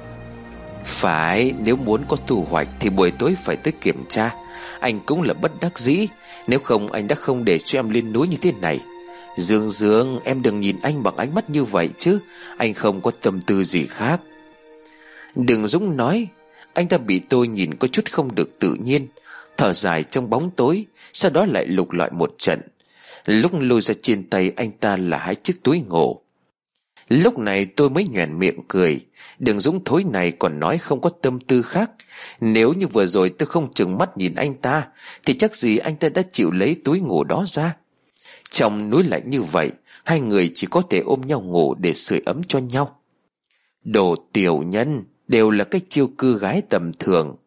Phải, nếu muốn có thu hoạch thì buổi tối phải tới kiểm tra. Anh cũng là bất đắc dĩ, nếu không anh đã không để cho em lên núi như thế này. Dương Dương, em đừng nhìn anh bằng ánh mắt như vậy chứ, anh không có tâm tư gì khác. Đường Dũng nói. Anh ta bị tôi nhìn có chút không được tự nhiên, thở dài trong bóng tối, sau đó lại lục lọi một trận. Lúc lôi ra trên tay anh ta là hai chiếc túi ngủ. Lúc này tôi mới nhoẻn miệng cười. Đường Dũng thối này còn nói không có tâm tư khác. Nếu như vừa rồi tôi không chừng mắt nhìn anh ta thì chắc gì anh ta đã chịu lấy túi ngủ đó ra. Trong núi lạnh như vậy, hai người chỉ có thể ôm nhau ngủ để sưởi ấm cho nhau. Đồ tiểu nhân, đều là cái chiêu cưa gái tầm thường.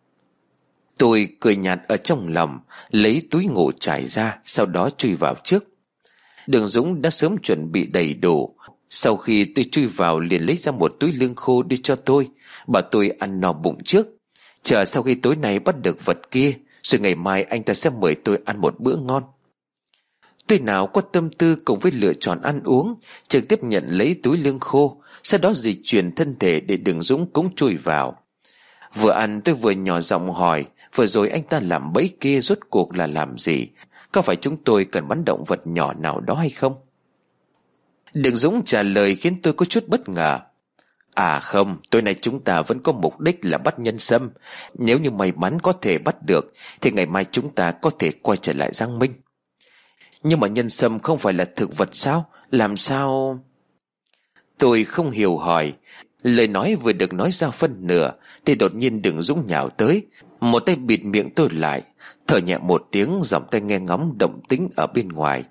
Tôi cười nhạt ở trong lòng, lấy túi ngủ trải ra, sau đó chui vào trước. Đường Dũng đã sớm chuẩn bị đầy đủ. Sau khi tôi chui vào liền lấy ra một túi lương khô đưa cho tôi, bảo tôi ăn no bụng trước, chờ sau khi tối nay bắt được vật kia, rồi ngày mai anh ta sẽ mời tôi ăn một bữa ngon. Tôi nào có tâm tư cùng với lựa chọn ăn uống, trực tiếp nhận lấy túi lương khô, sau đó dịch chuyển thân thể để Đường Dũng cũng chui vào. Vừa ăn tôi vừa nhỏ giọng hỏi, vừa rồi anh ta làm bẫy kia rốt cuộc là làm gì? Có phải chúng tôi cần bắn động vật nhỏ nào đó hay không? Đường Dũng trả lời khiến tôi có chút bất ngờ. À không, tối nay chúng ta vẫn có mục đích là bắt nhân sâm. Nếu như may mắn có thể bắt được thì ngày mai chúng ta có thể quay trở lại Giang Minh. Nhưng mà nhân sâm không phải là thực vật sao? Làm sao? Tôi không hiểu hỏi. Lời nói vừa được nói ra phân nửa thì đột nhiên Đường Dũng nhào tới, một tay bịt miệng tôi lại, thở nhẹ một tiếng, giọng tay nghe ngóng động tĩnh ở bên ngoài.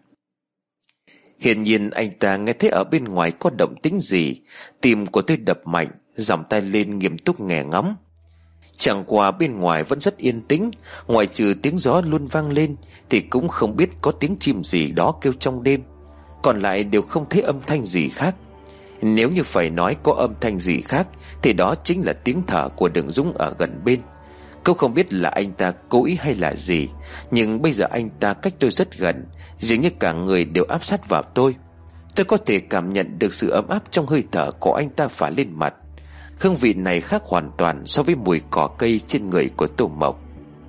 Hiển nhiên anh ta nghe thấy ở bên ngoài có động tĩnh gì. Tim của tôi đập mạnh, giọng tay lên nghiêm túc nghe ngóng. Chẳng qua bên ngoài vẫn rất yên tĩnh, ngoại trừ tiếng gió luôn vang lên thì cũng không biết có tiếng chim gì đó kêu trong đêm, còn lại đều không thấy âm thanh gì khác. Nếu như phải nói có âm thanh gì khác thì đó chính là tiếng thở của Đường Dũng ở gần bên. Câu không biết là anh ta cố ý hay là gì, nhưng bây giờ anh ta cách tôi rất gần, dường như cả người đều áp sát vào tôi. Tôi có thể cảm nhận được sự ấm áp trong hơi thở của anh ta phả lên mặt. Hương vị này khác hoàn toàn so với mùi cỏ cây trên người của Tô Mộc.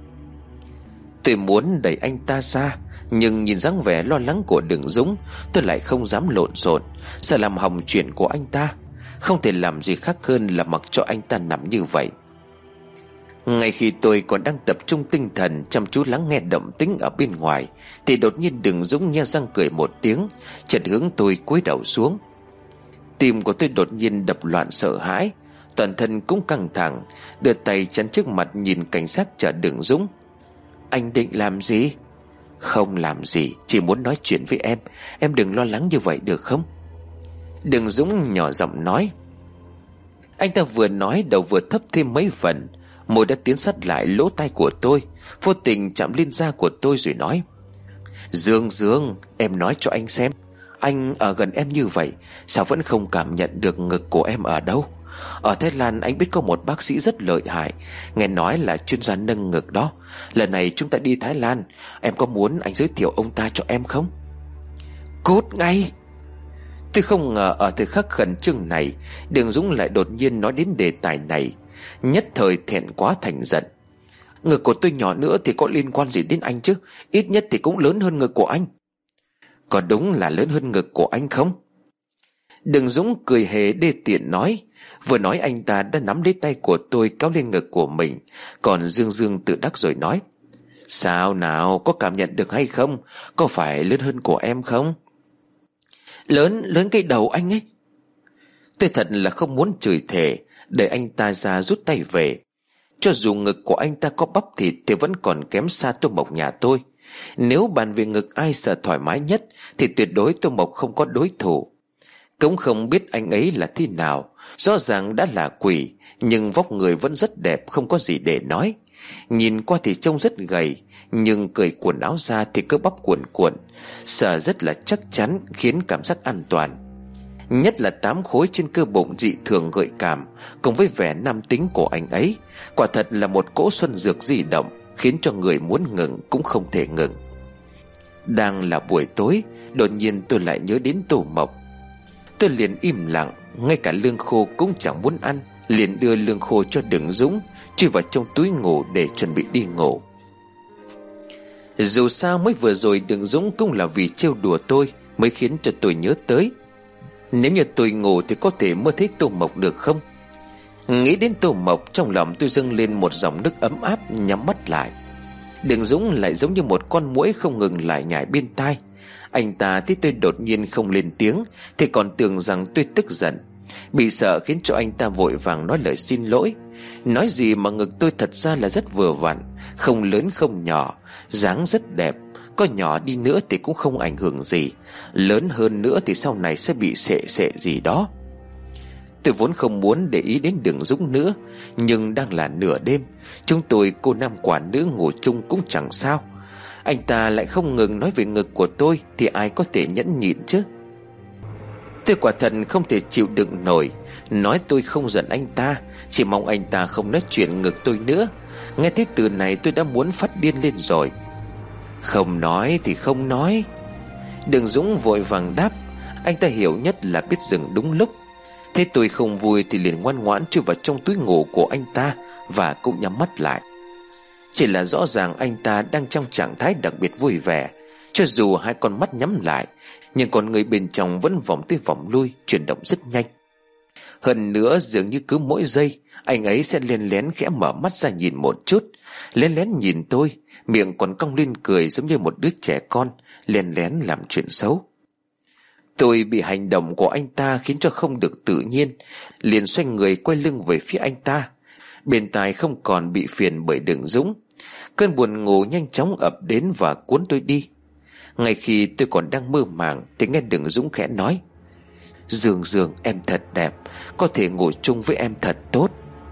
Tôi muốn đẩy anh ta ra, nhưng nhìn dáng vẻ lo lắng của Đường Dũng, tôi lại không dám lộn xộn, sợ làm hỏng chuyện của anh ta. Không thể làm gì khác hơn là mặc cho anh ta nằm như vậy. Ngay khi tôi còn đang tập trung tinh thần chăm chú lắng nghe động tĩnh ở bên ngoài, thì đột nhiên Đường Dũng nhe răng cười một tiếng, chợt hướng tôi cúi đầu xuống. Tim của tôi đột nhiên đập loạn sợ hãi, toàn thân cũng căng thẳng, đưa tay chắn trước mặt nhìn cảnh sát chở Đường Dũng. Anh định làm gì? Không làm gì, chỉ muốn nói chuyện với em. Em đừng lo lắng như vậy được không? Đường Dũng nhỏ giọng nói. Anh ta vừa nói đầu vừa thấp thêm mấy phần, môi đã tiến sát lại lỗ tai của tôi, vô tình chạm lên da của tôi rồi nói. Dương Dương, em nói cho anh xem, anh ở gần em như vậy, sao vẫn không cảm nhận được ngực của em ở đâu? Ở Thái Lan anh biết có một bác sĩ rất lợi hại, nghe nói là chuyên gia nâng ngực đó. Lần này chúng ta đi Thái Lan, em có muốn anh giới thiệu ông ta cho em không? Cút ngay! Tôi không ngờ ở thời khắc khẩn trương này, Đường Dũng lại đột nhiên nói đến đề tài này. Nhất thời thẹn quá thành giận. Ngực của tôi nhỏ nữa thì có liên quan gì đến anh chứ? Ít nhất thì cũng lớn hơn ngực của anh. Có đúng là lớn hơn ngực của anh không? Đường Dũng cười hề đê tiện nói. Vừa nói anh ta đã nắm lấy tay của tôi kéo lên ngực của mình. Còn Dương Dương tự đắc rồi nói. Sao nào, có cảm nhận được hay không? Có phải lớn hơn của em không? Lớn, lớn cái đầu anh ấy. Tôi thật là không muốn chửi thề, để anh ta ra rút tay về. Cho dù ngực của anh ta có bắp thịt thì vẫn còn kém xa Tô Mộc nhà tôi. Nếu bàn về ngực ai sợ thoải mái nhất thì tuyệt đối Tô Mộc không có đối thủ. Cũng không biết anh ấy là thế nào, rõ ràng đã là quỷ, nhưng vóc người vẫn rất đẹp, không có gì để nói. Nhìn qua thì trông rất gầy, nhưng cởi quần áo ra thì cơ bắp cuộn cuộn, sợ rất là chắc chắn, khiến cảm giác an toàn. Nhất là tám khối trên cơ bụng dị thường gợi cảm, cùng với vẻ nam tính của anh ấy, quả thật là một cỗ xuân dược di động, khiến cho người muốn ngừng cũng không thể ngừng. Đang là buổi tối, đột nhiên tôi lại nhớ đến Tô Mộc. Tôi liền im lặng, ngay cả lương khô cũng chẳng muốn ăn, liền đưa lương khô cho Đường Dũng, chui vào trong túi ngủ để chuẩn bị đi ngủ. Dù sao mới vừa rồi Đường Dũng cũng là vì trêu đùa tôi mới khiến cho tôi nhớ tới. Nếu như tôi ngủ thì có thể mơ thấy Tô Mộc được không? Nghĩ đến Tô Mộc, trong lòng tôi dâng lên một dòng nước ấm áp, nhắm mắt lại. Đường Dũng lại giống như một con muỗi không ngừng lại nhảy bên tai. Anh ta thấy tôi đột nhiên không lên tiếng thì còn tưởng rằng tôi tức giận. Bị sợ khiến cho anh ta vội vàng nói lời xin lỗi. Nói gì mà ngực tôi thật ra là rất vừa vặn, không lớn không nhỏ, dáng rất đẹp. Có nhỏ đi nữa thì cũng không ảnh hưởng gì, lớn hơn nữa thì sau này sẽ bị sệ sệ gì đó. Tôi vốn không muốn để ý đến Đường Dũng nữa, nhưng đang là nửa đêm, chúng tôi cô nam quả nữ ngủ chung cũng chẳng sao. Anh ta lại không ngừng nói về ngực của tôi thì ai có thể nhẫn nhịn chứ. Tôi quả thật không thể chịu đựng nổi. Nói tôi không giận anh ta, chỉ mong anh ta không nói chuyện ngực tôi nữa. Nghe thấy từ này tôi đã muốn phát điên lên rồi. Không nói thì không nói. Đường Dũng vội vàng đáp. Anh ta hiểu nhất là biết dừng đúng lúc. Thế tôi không vui thì liền ngoan ngoãn chui vào trong túi ngủ của anh ta và cũng nhắm mắt lại. Chỉ là rõ ràng anh ta đang trong trạng thái đặc biệt vui vẻ. Cho dù hai con mắt nhắm lại, nhưng con người bên trong vẫn vòng tới vòng lui, chuyển động rất nhanh. Hơn nữa dường như cứ mỗi giây anh ấy sẽ lén lén khẽ mở mắt ra nhìn một chút, lén lén nhìn tôi, miệng còn cong lên cười giống như một đứa trẻ con lén lén làm chuyện xấu. Tôi bị hành động của anh ta khiến cho không được tự nhiên, liền xoay người quay lưng về phía anh ta. Bên tai không còn bị phiền bởi Đường Dũng. Cơn buồn ngủ nhanh chóng ập đến và cuốn tôi đi. Ngay khi tôi còn đang mơ màng thì nghe Đường Dũng khẽ nói: Dương Dương, em thật đẹp, có thể ngủ chung với em thật tốt.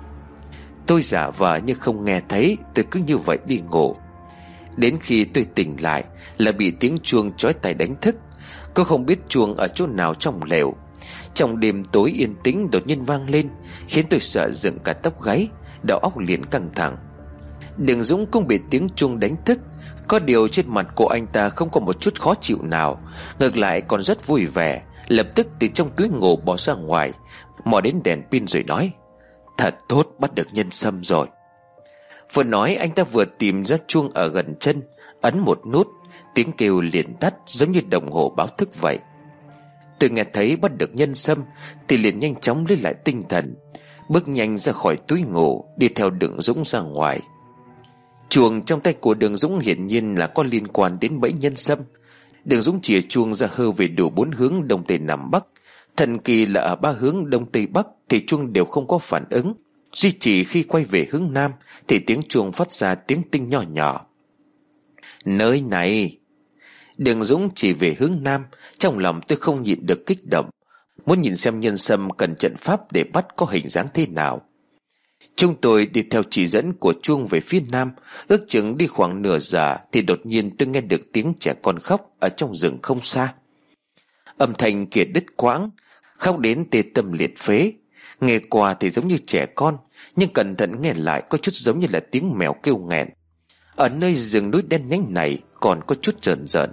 Tôi giả vờ như không nghe thấy, tôi cứ như vậy đi ngủ. Đến khi tôi tỉnh lại là bị tiếng chuông chói tai đánh thức. Cô không biết chuông ở chỗ nào trong lều. Trong đêm tối yên tĩnh đột nhiên vang lên, khiến tôi sợ dựng cả tóc gáy, đầu óc liền căng thẳng. Đường Dũng cũng bị tiếng chuông đánh thức. Có điều trên mặt của anh ta không có một chút khó chịu nào, ngược lại còn rất vui vẻ. Lập tức từ trong túi ngủ bỏ ra ngoài, mò đến đèn pin rồi nói: Thật tốt, bắt được nhân sâm rồi. Vừa nói anh ta vừa tìm ra chuông ở gần chân, ấn một nút, tiếng kêu liền tắt giống như đồng hồ báo thức vậy. Tôi nghe thấy bắt được nhân sâm thì liền nhanh chóng lấy lại tinh thần, bước nhanh ra khỏi túi ngủ, đi theo Đường Dũng ra ngoài. Chuông trong tay của Đường Dũng hiển nhiên là có liên quan đến bẫy nhân sâm. Đường Dũng chìa chuông ra hơ về đủ bốn hướng đông tây nam bắc. Thần kỳ là ở ba hướng đông tây bắc thì chuông đều không có phản ứng, duy chỉ khi quay về hướng nam thì tiếng chuông phát ra tiếng tinh nhỏ nhỏ. Nơi này. Đường Dũng chỉ về hướng nam. Trong lòng tôi không nhịn được kích động, muốn nhìn xem nhân sâm cần trận pháp để bắt có hình dáng thế nào. Chúng tôi đi theo chỉ dẫn của chuông về phía nam. Ước chừng đi khoảng nửa giờ thì đột nhiên tôi nghe được tiếng trẻ con khóc ở trong rừng không xa. Âm thanh kia đứt quãng, khóc đến tê tâm liệt phế. Nghe qua thì giống như trẻ con, nhưng cẩn thận nghe lại có chút giống như là tiếng mèo kêu nghẹn. Ở nơi rừng núi đen nhánh này còn có chút rợn rợn.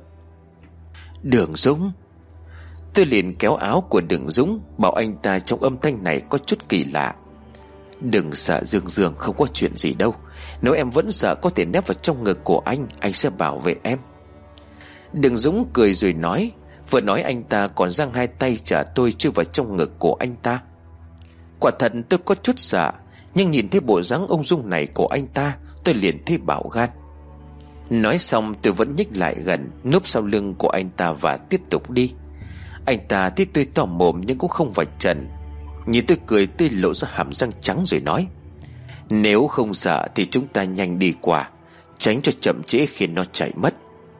Đường Dũng. Tôi liền kéo áo của Đường Dũng, bảo anh ta trong âm thanh này có chút kỳ lạ: Đừng sợ Dương Dương, không có chuyện gì đâu. Nếu em vẫn sợ có thể nép vào trong ngực của anh, anh sẽ bảo vệ em. Đường Dũng cười rồi nói. Vừa nói anh ta còn giang hai tay chở tôi chui vào trong ngực của anh ta. Quả thật tôi có chút sợ, nhưng nhìn thấy bộ dáng ung dung này của anh ta, tôi liền thấy bạo gan. Nói xong tôi vẫn nhích lại gần, núp sau lưng của anh ta và tiếp tục đi. Anh ta thấy tôi to mồm nhưng cũng không vạch trần. Nhìn tôi cười tươi lộ ra hàm răng trắng rồi nói: Nếu không sợ thì chúng ta nhanh đi qua, tránh cho chậm trễ khiến nó chạy mất.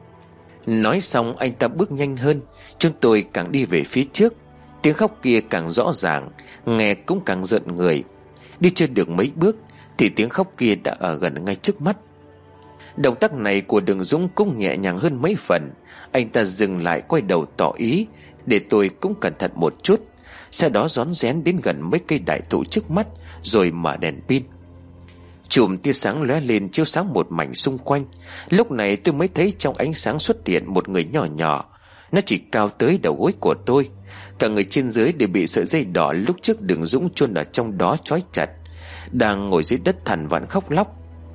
Nói xong anh ta bước nhanh hơn. Chúng tôi càng đi về phía trước, tiếng khóc kia càng rõ ràng, nghe cũng càng rợn người. Đi chưa được mấy bước thì tiếng khóc kia đã ở gần ngay trước mắt. Động tác này của Đường Dũng cũng nhẹ nhàng hơn mấy phần. Anh ta dừng lại quay đầu tỏ ý để tôi cũng cẩn thận một chút, sau đó rón rén đến gần mấy cây đại thụ trước mắt rồi mở đèn pin. Chùm tia sáng lóe lên chiếu sáng một mảnh xung quanh. Lúc này tôi mới thấy trong ánh sáng xuất hiện một người nhỏ nhỏ. Nó chỉ cao tới đầu gối của tôi. Cả người trên dưới đều bị sợi dây đỏ lúc trước Đường Dũng chôn ở trong đó trói chặt, đang ngồi dưới đất thằn vặn khóc lóc.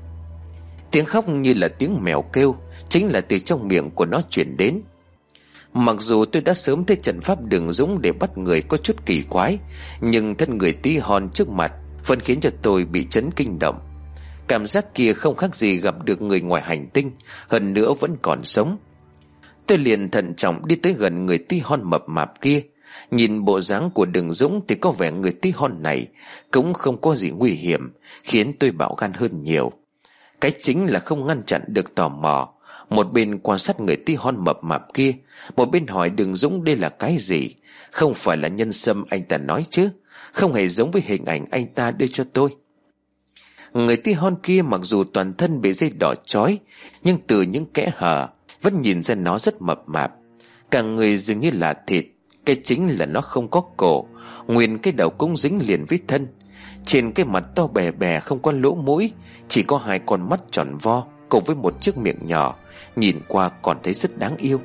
Tiếng khóc như là tiếng mèo kêu, chính là từ trong miệng của nó truyền đến. Mặc dù tôi đã sớm thấy trận pháp Đường Dũng để bắt người có chút kỳ quái, nhưng thân người tí hon trước mặt vẫn khiến cho tôi bị chấn kinh động. Cảm giác kia không khác gì gặp được người ngoài hành tinh, hơn nữa vẫn còn sống. Tôi liền thận trọng đi tới gần người tí hon mập mạp kia. Nhìn bộ dáng của Đường Dũng thì có vẻ người tí hon này cũng không có gì nguy hiểm, khiến tôi bạo gan hơn nhiều. Cái chính là không ngăn chặn được tò mò. Một bên quan sát người tí hon mập mạp kia, một bên hỏi Đường Dũng đây là cái gì. Không phải là nhân sâm anh ta nói chứ? Không hề giống với hình ảnh anh ta đưa cho tôi. Người tí hon kia mặc dù toàn thân bị dây đỏ trói, nhưng từ những kẽ hở vẫn nhìn ra nó rất mập mạp. Cả người dường như là thịt. Cái chính là nó không có cổ, nguyên cái đầu cũng dính liền với thân. Trên cái mặt to bè bè không có lỗ mũi, chỉ có hai con mắt tròn vo cùng với một chiếc miệng nhỏ, nhìn qua còn thấy rất đáng yêu.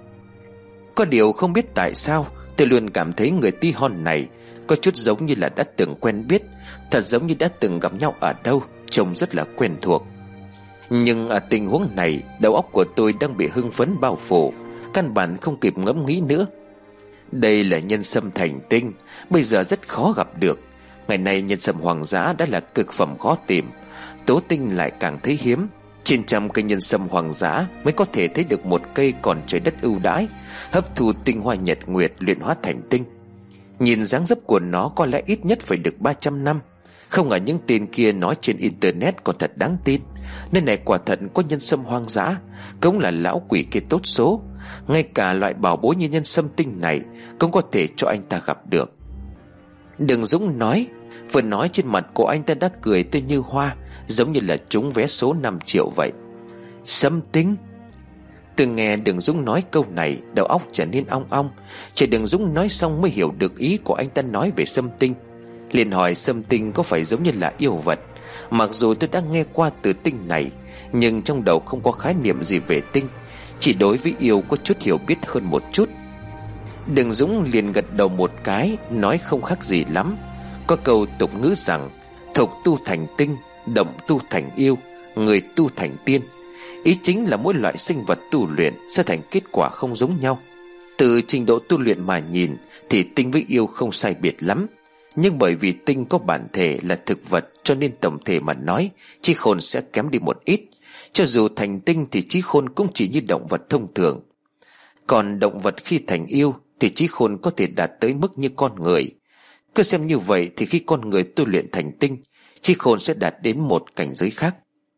Có điều không biết tại sao tôi luôn cảm thấy người tí hon này có chút giống như là đã từng quen biết, thật giống như đã từng gặp nhau ở đâu, trông rất là quen thuộc. Nhưng ở tình huống này, đầu óc của tôi đang bị hưng phấn bao phủ, căn bản không kịp ngẫm nghĩ nữa. Đây là nhân sâm thành tinh, bây giờ rất khó gặp được. Ngày nay nhân sâm hoàng dã đã là cực phẩm khó tìm, tố tinh lại càng thấy hiếm. Trên trăm cây nhân sâm hoàng dã mới có thể thấy được một cây còn trời đất ưu đãi, hấp thu tinh hoa nhật nguyệt luyện hóa thành tinh. Nhìn dáng dấp của nó có lẽ ít nhất phải được ba trăm năm. Không ngờ những tên kia nói trên internet còn thật đáng tin. Nơi này quả thật có nhân sâm hoang dã, cũng là lão quỷ kia tốt số. Ngay cả loại bảo bối như nhân sâm tinh này cũng có thể cho anh ta gặp được. Đường Dũng nói. Vừa nói trên mặt của anh ta đã cười tươi như hoa, giống như là trúng vé số năm triệu vậy. Sâm tinh. Tôi nghe Đường Dũng nói câu này, đầu óc trở nên ong ong. Chờ Đường Dũng nói xong mới hiểu được ý của anh ta nói về Sâm Tinh. Liền hỏi Sâm Tinh có phải giống như là yêu vật. Mặc dù tôi đã nghe qua từ tinh này, nhưng trong đầu không có khái niệm gì về tinh, chỉ đối với yêu có chút hiểu biết hơn một chút. Đường Dũng liền gật đầu một cái, nói không khác gì lắm. Có câu tục ngữ rằng thục tu thành tinh, động tu thành yêu, người tu thành tiên. Ý chính là mỗi loại sinh vật tu luyện sẽ thành kết quả không giống nhau. Từ trình độ tu luyện mà nhìn thì tinh với yêu không sai biệt lắm. Nhưng bởi vì tinh có bản thể là thực vật, cho nên tổng thể mà nói trí khôn sẽ kém đi một ít. Cho dù thành tinh thì trí khôn cũng chỉ như động vật thông thường. Còn động vật khi thành yêu thì trí khôn có thể đạt tới mức như con người. Cứ xem như vậy thì khi con người tu luyện thành tinh, trí khôn sẽ đạt đến một cảnh giới khác.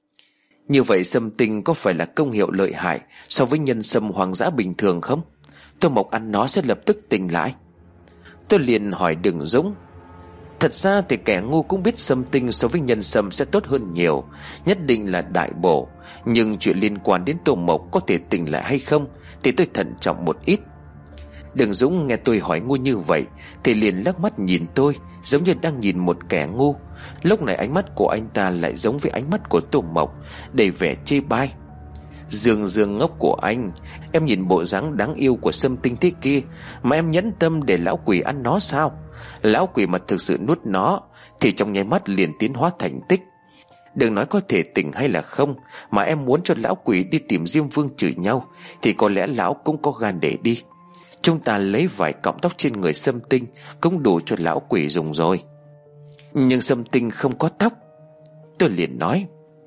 Như vậy Sâm Tinh có phải là công hiệu lợi hại so với nhân sâm hoang dã bình thường không? Tô Mộc ăn nó sẽ lập tức tỉnh lại. Tôi liền hỏi Đường Dũng. Thật ra thì kẻ ngu cũng biết Sâm Tinh so với nhân sâm sẽ tốt hơn nhiều, nhất định là đại bổ. Nhưng chuyện liên quan đến Tô Mộc có thể tỉnh lại hay không thì tôi thận trọng một ít. Đường Dũng nghe tôi hỏi ngu như vậy thì liền lắc mắt nhìn tôi, giống như đang nhìn một kẻ ngu. Lúc này ánh mắt của anh ta lại giống với ánh mắt của Tô Mộc, đầy vẻ chê bai. Dương Dương ngốc của anh, em nhìn bộ dáng đáng yêu của Sâm Tinh thế kia mà em nhẫn tâm để lão quỷ ăn nó sao? Lão quỷ mà thực sự nuốt nó thì trong nháy mắt liền tiến hóa thành tích. Đừng nói có thể tỉnh hay là không, mà em muốn cho lão quỷ đi tìm Diêm Vương chửi nhau thì có lẽ lão cũng có gan để đi. Chúng ta lấy vài cọng tóc trên người Sâm Tinh cũng đủ cho lão quỷ dùng rồi. Nhưng Sâm Tinh không có tóc. Tôi liền nói.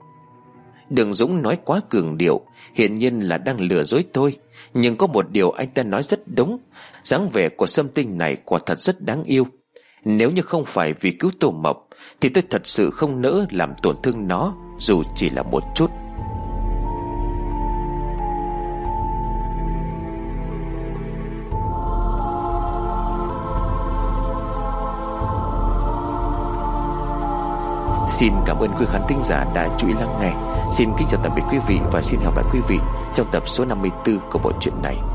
Đường Dũng nói quá cường điệu, hiển nhiên là đang lừa dối tôi. Nhưng có một điều anh ta nói rất đúng, dáng vẻ của Sâm Tinh này quả thật rất đáng yêu. Nếu như không phải vì cứu Tô Mộc thì tôi thật sự không nỡ làm tổn thương nó, dù chỉ là một chút. Xin cảm ơn quý khán thính giả đã chú ý lắng nghe. Xin kính chào tạm biệt quý vị và xin hẹn gặp lại quý vị trong tập số năm mươi tư của bộ truyện này.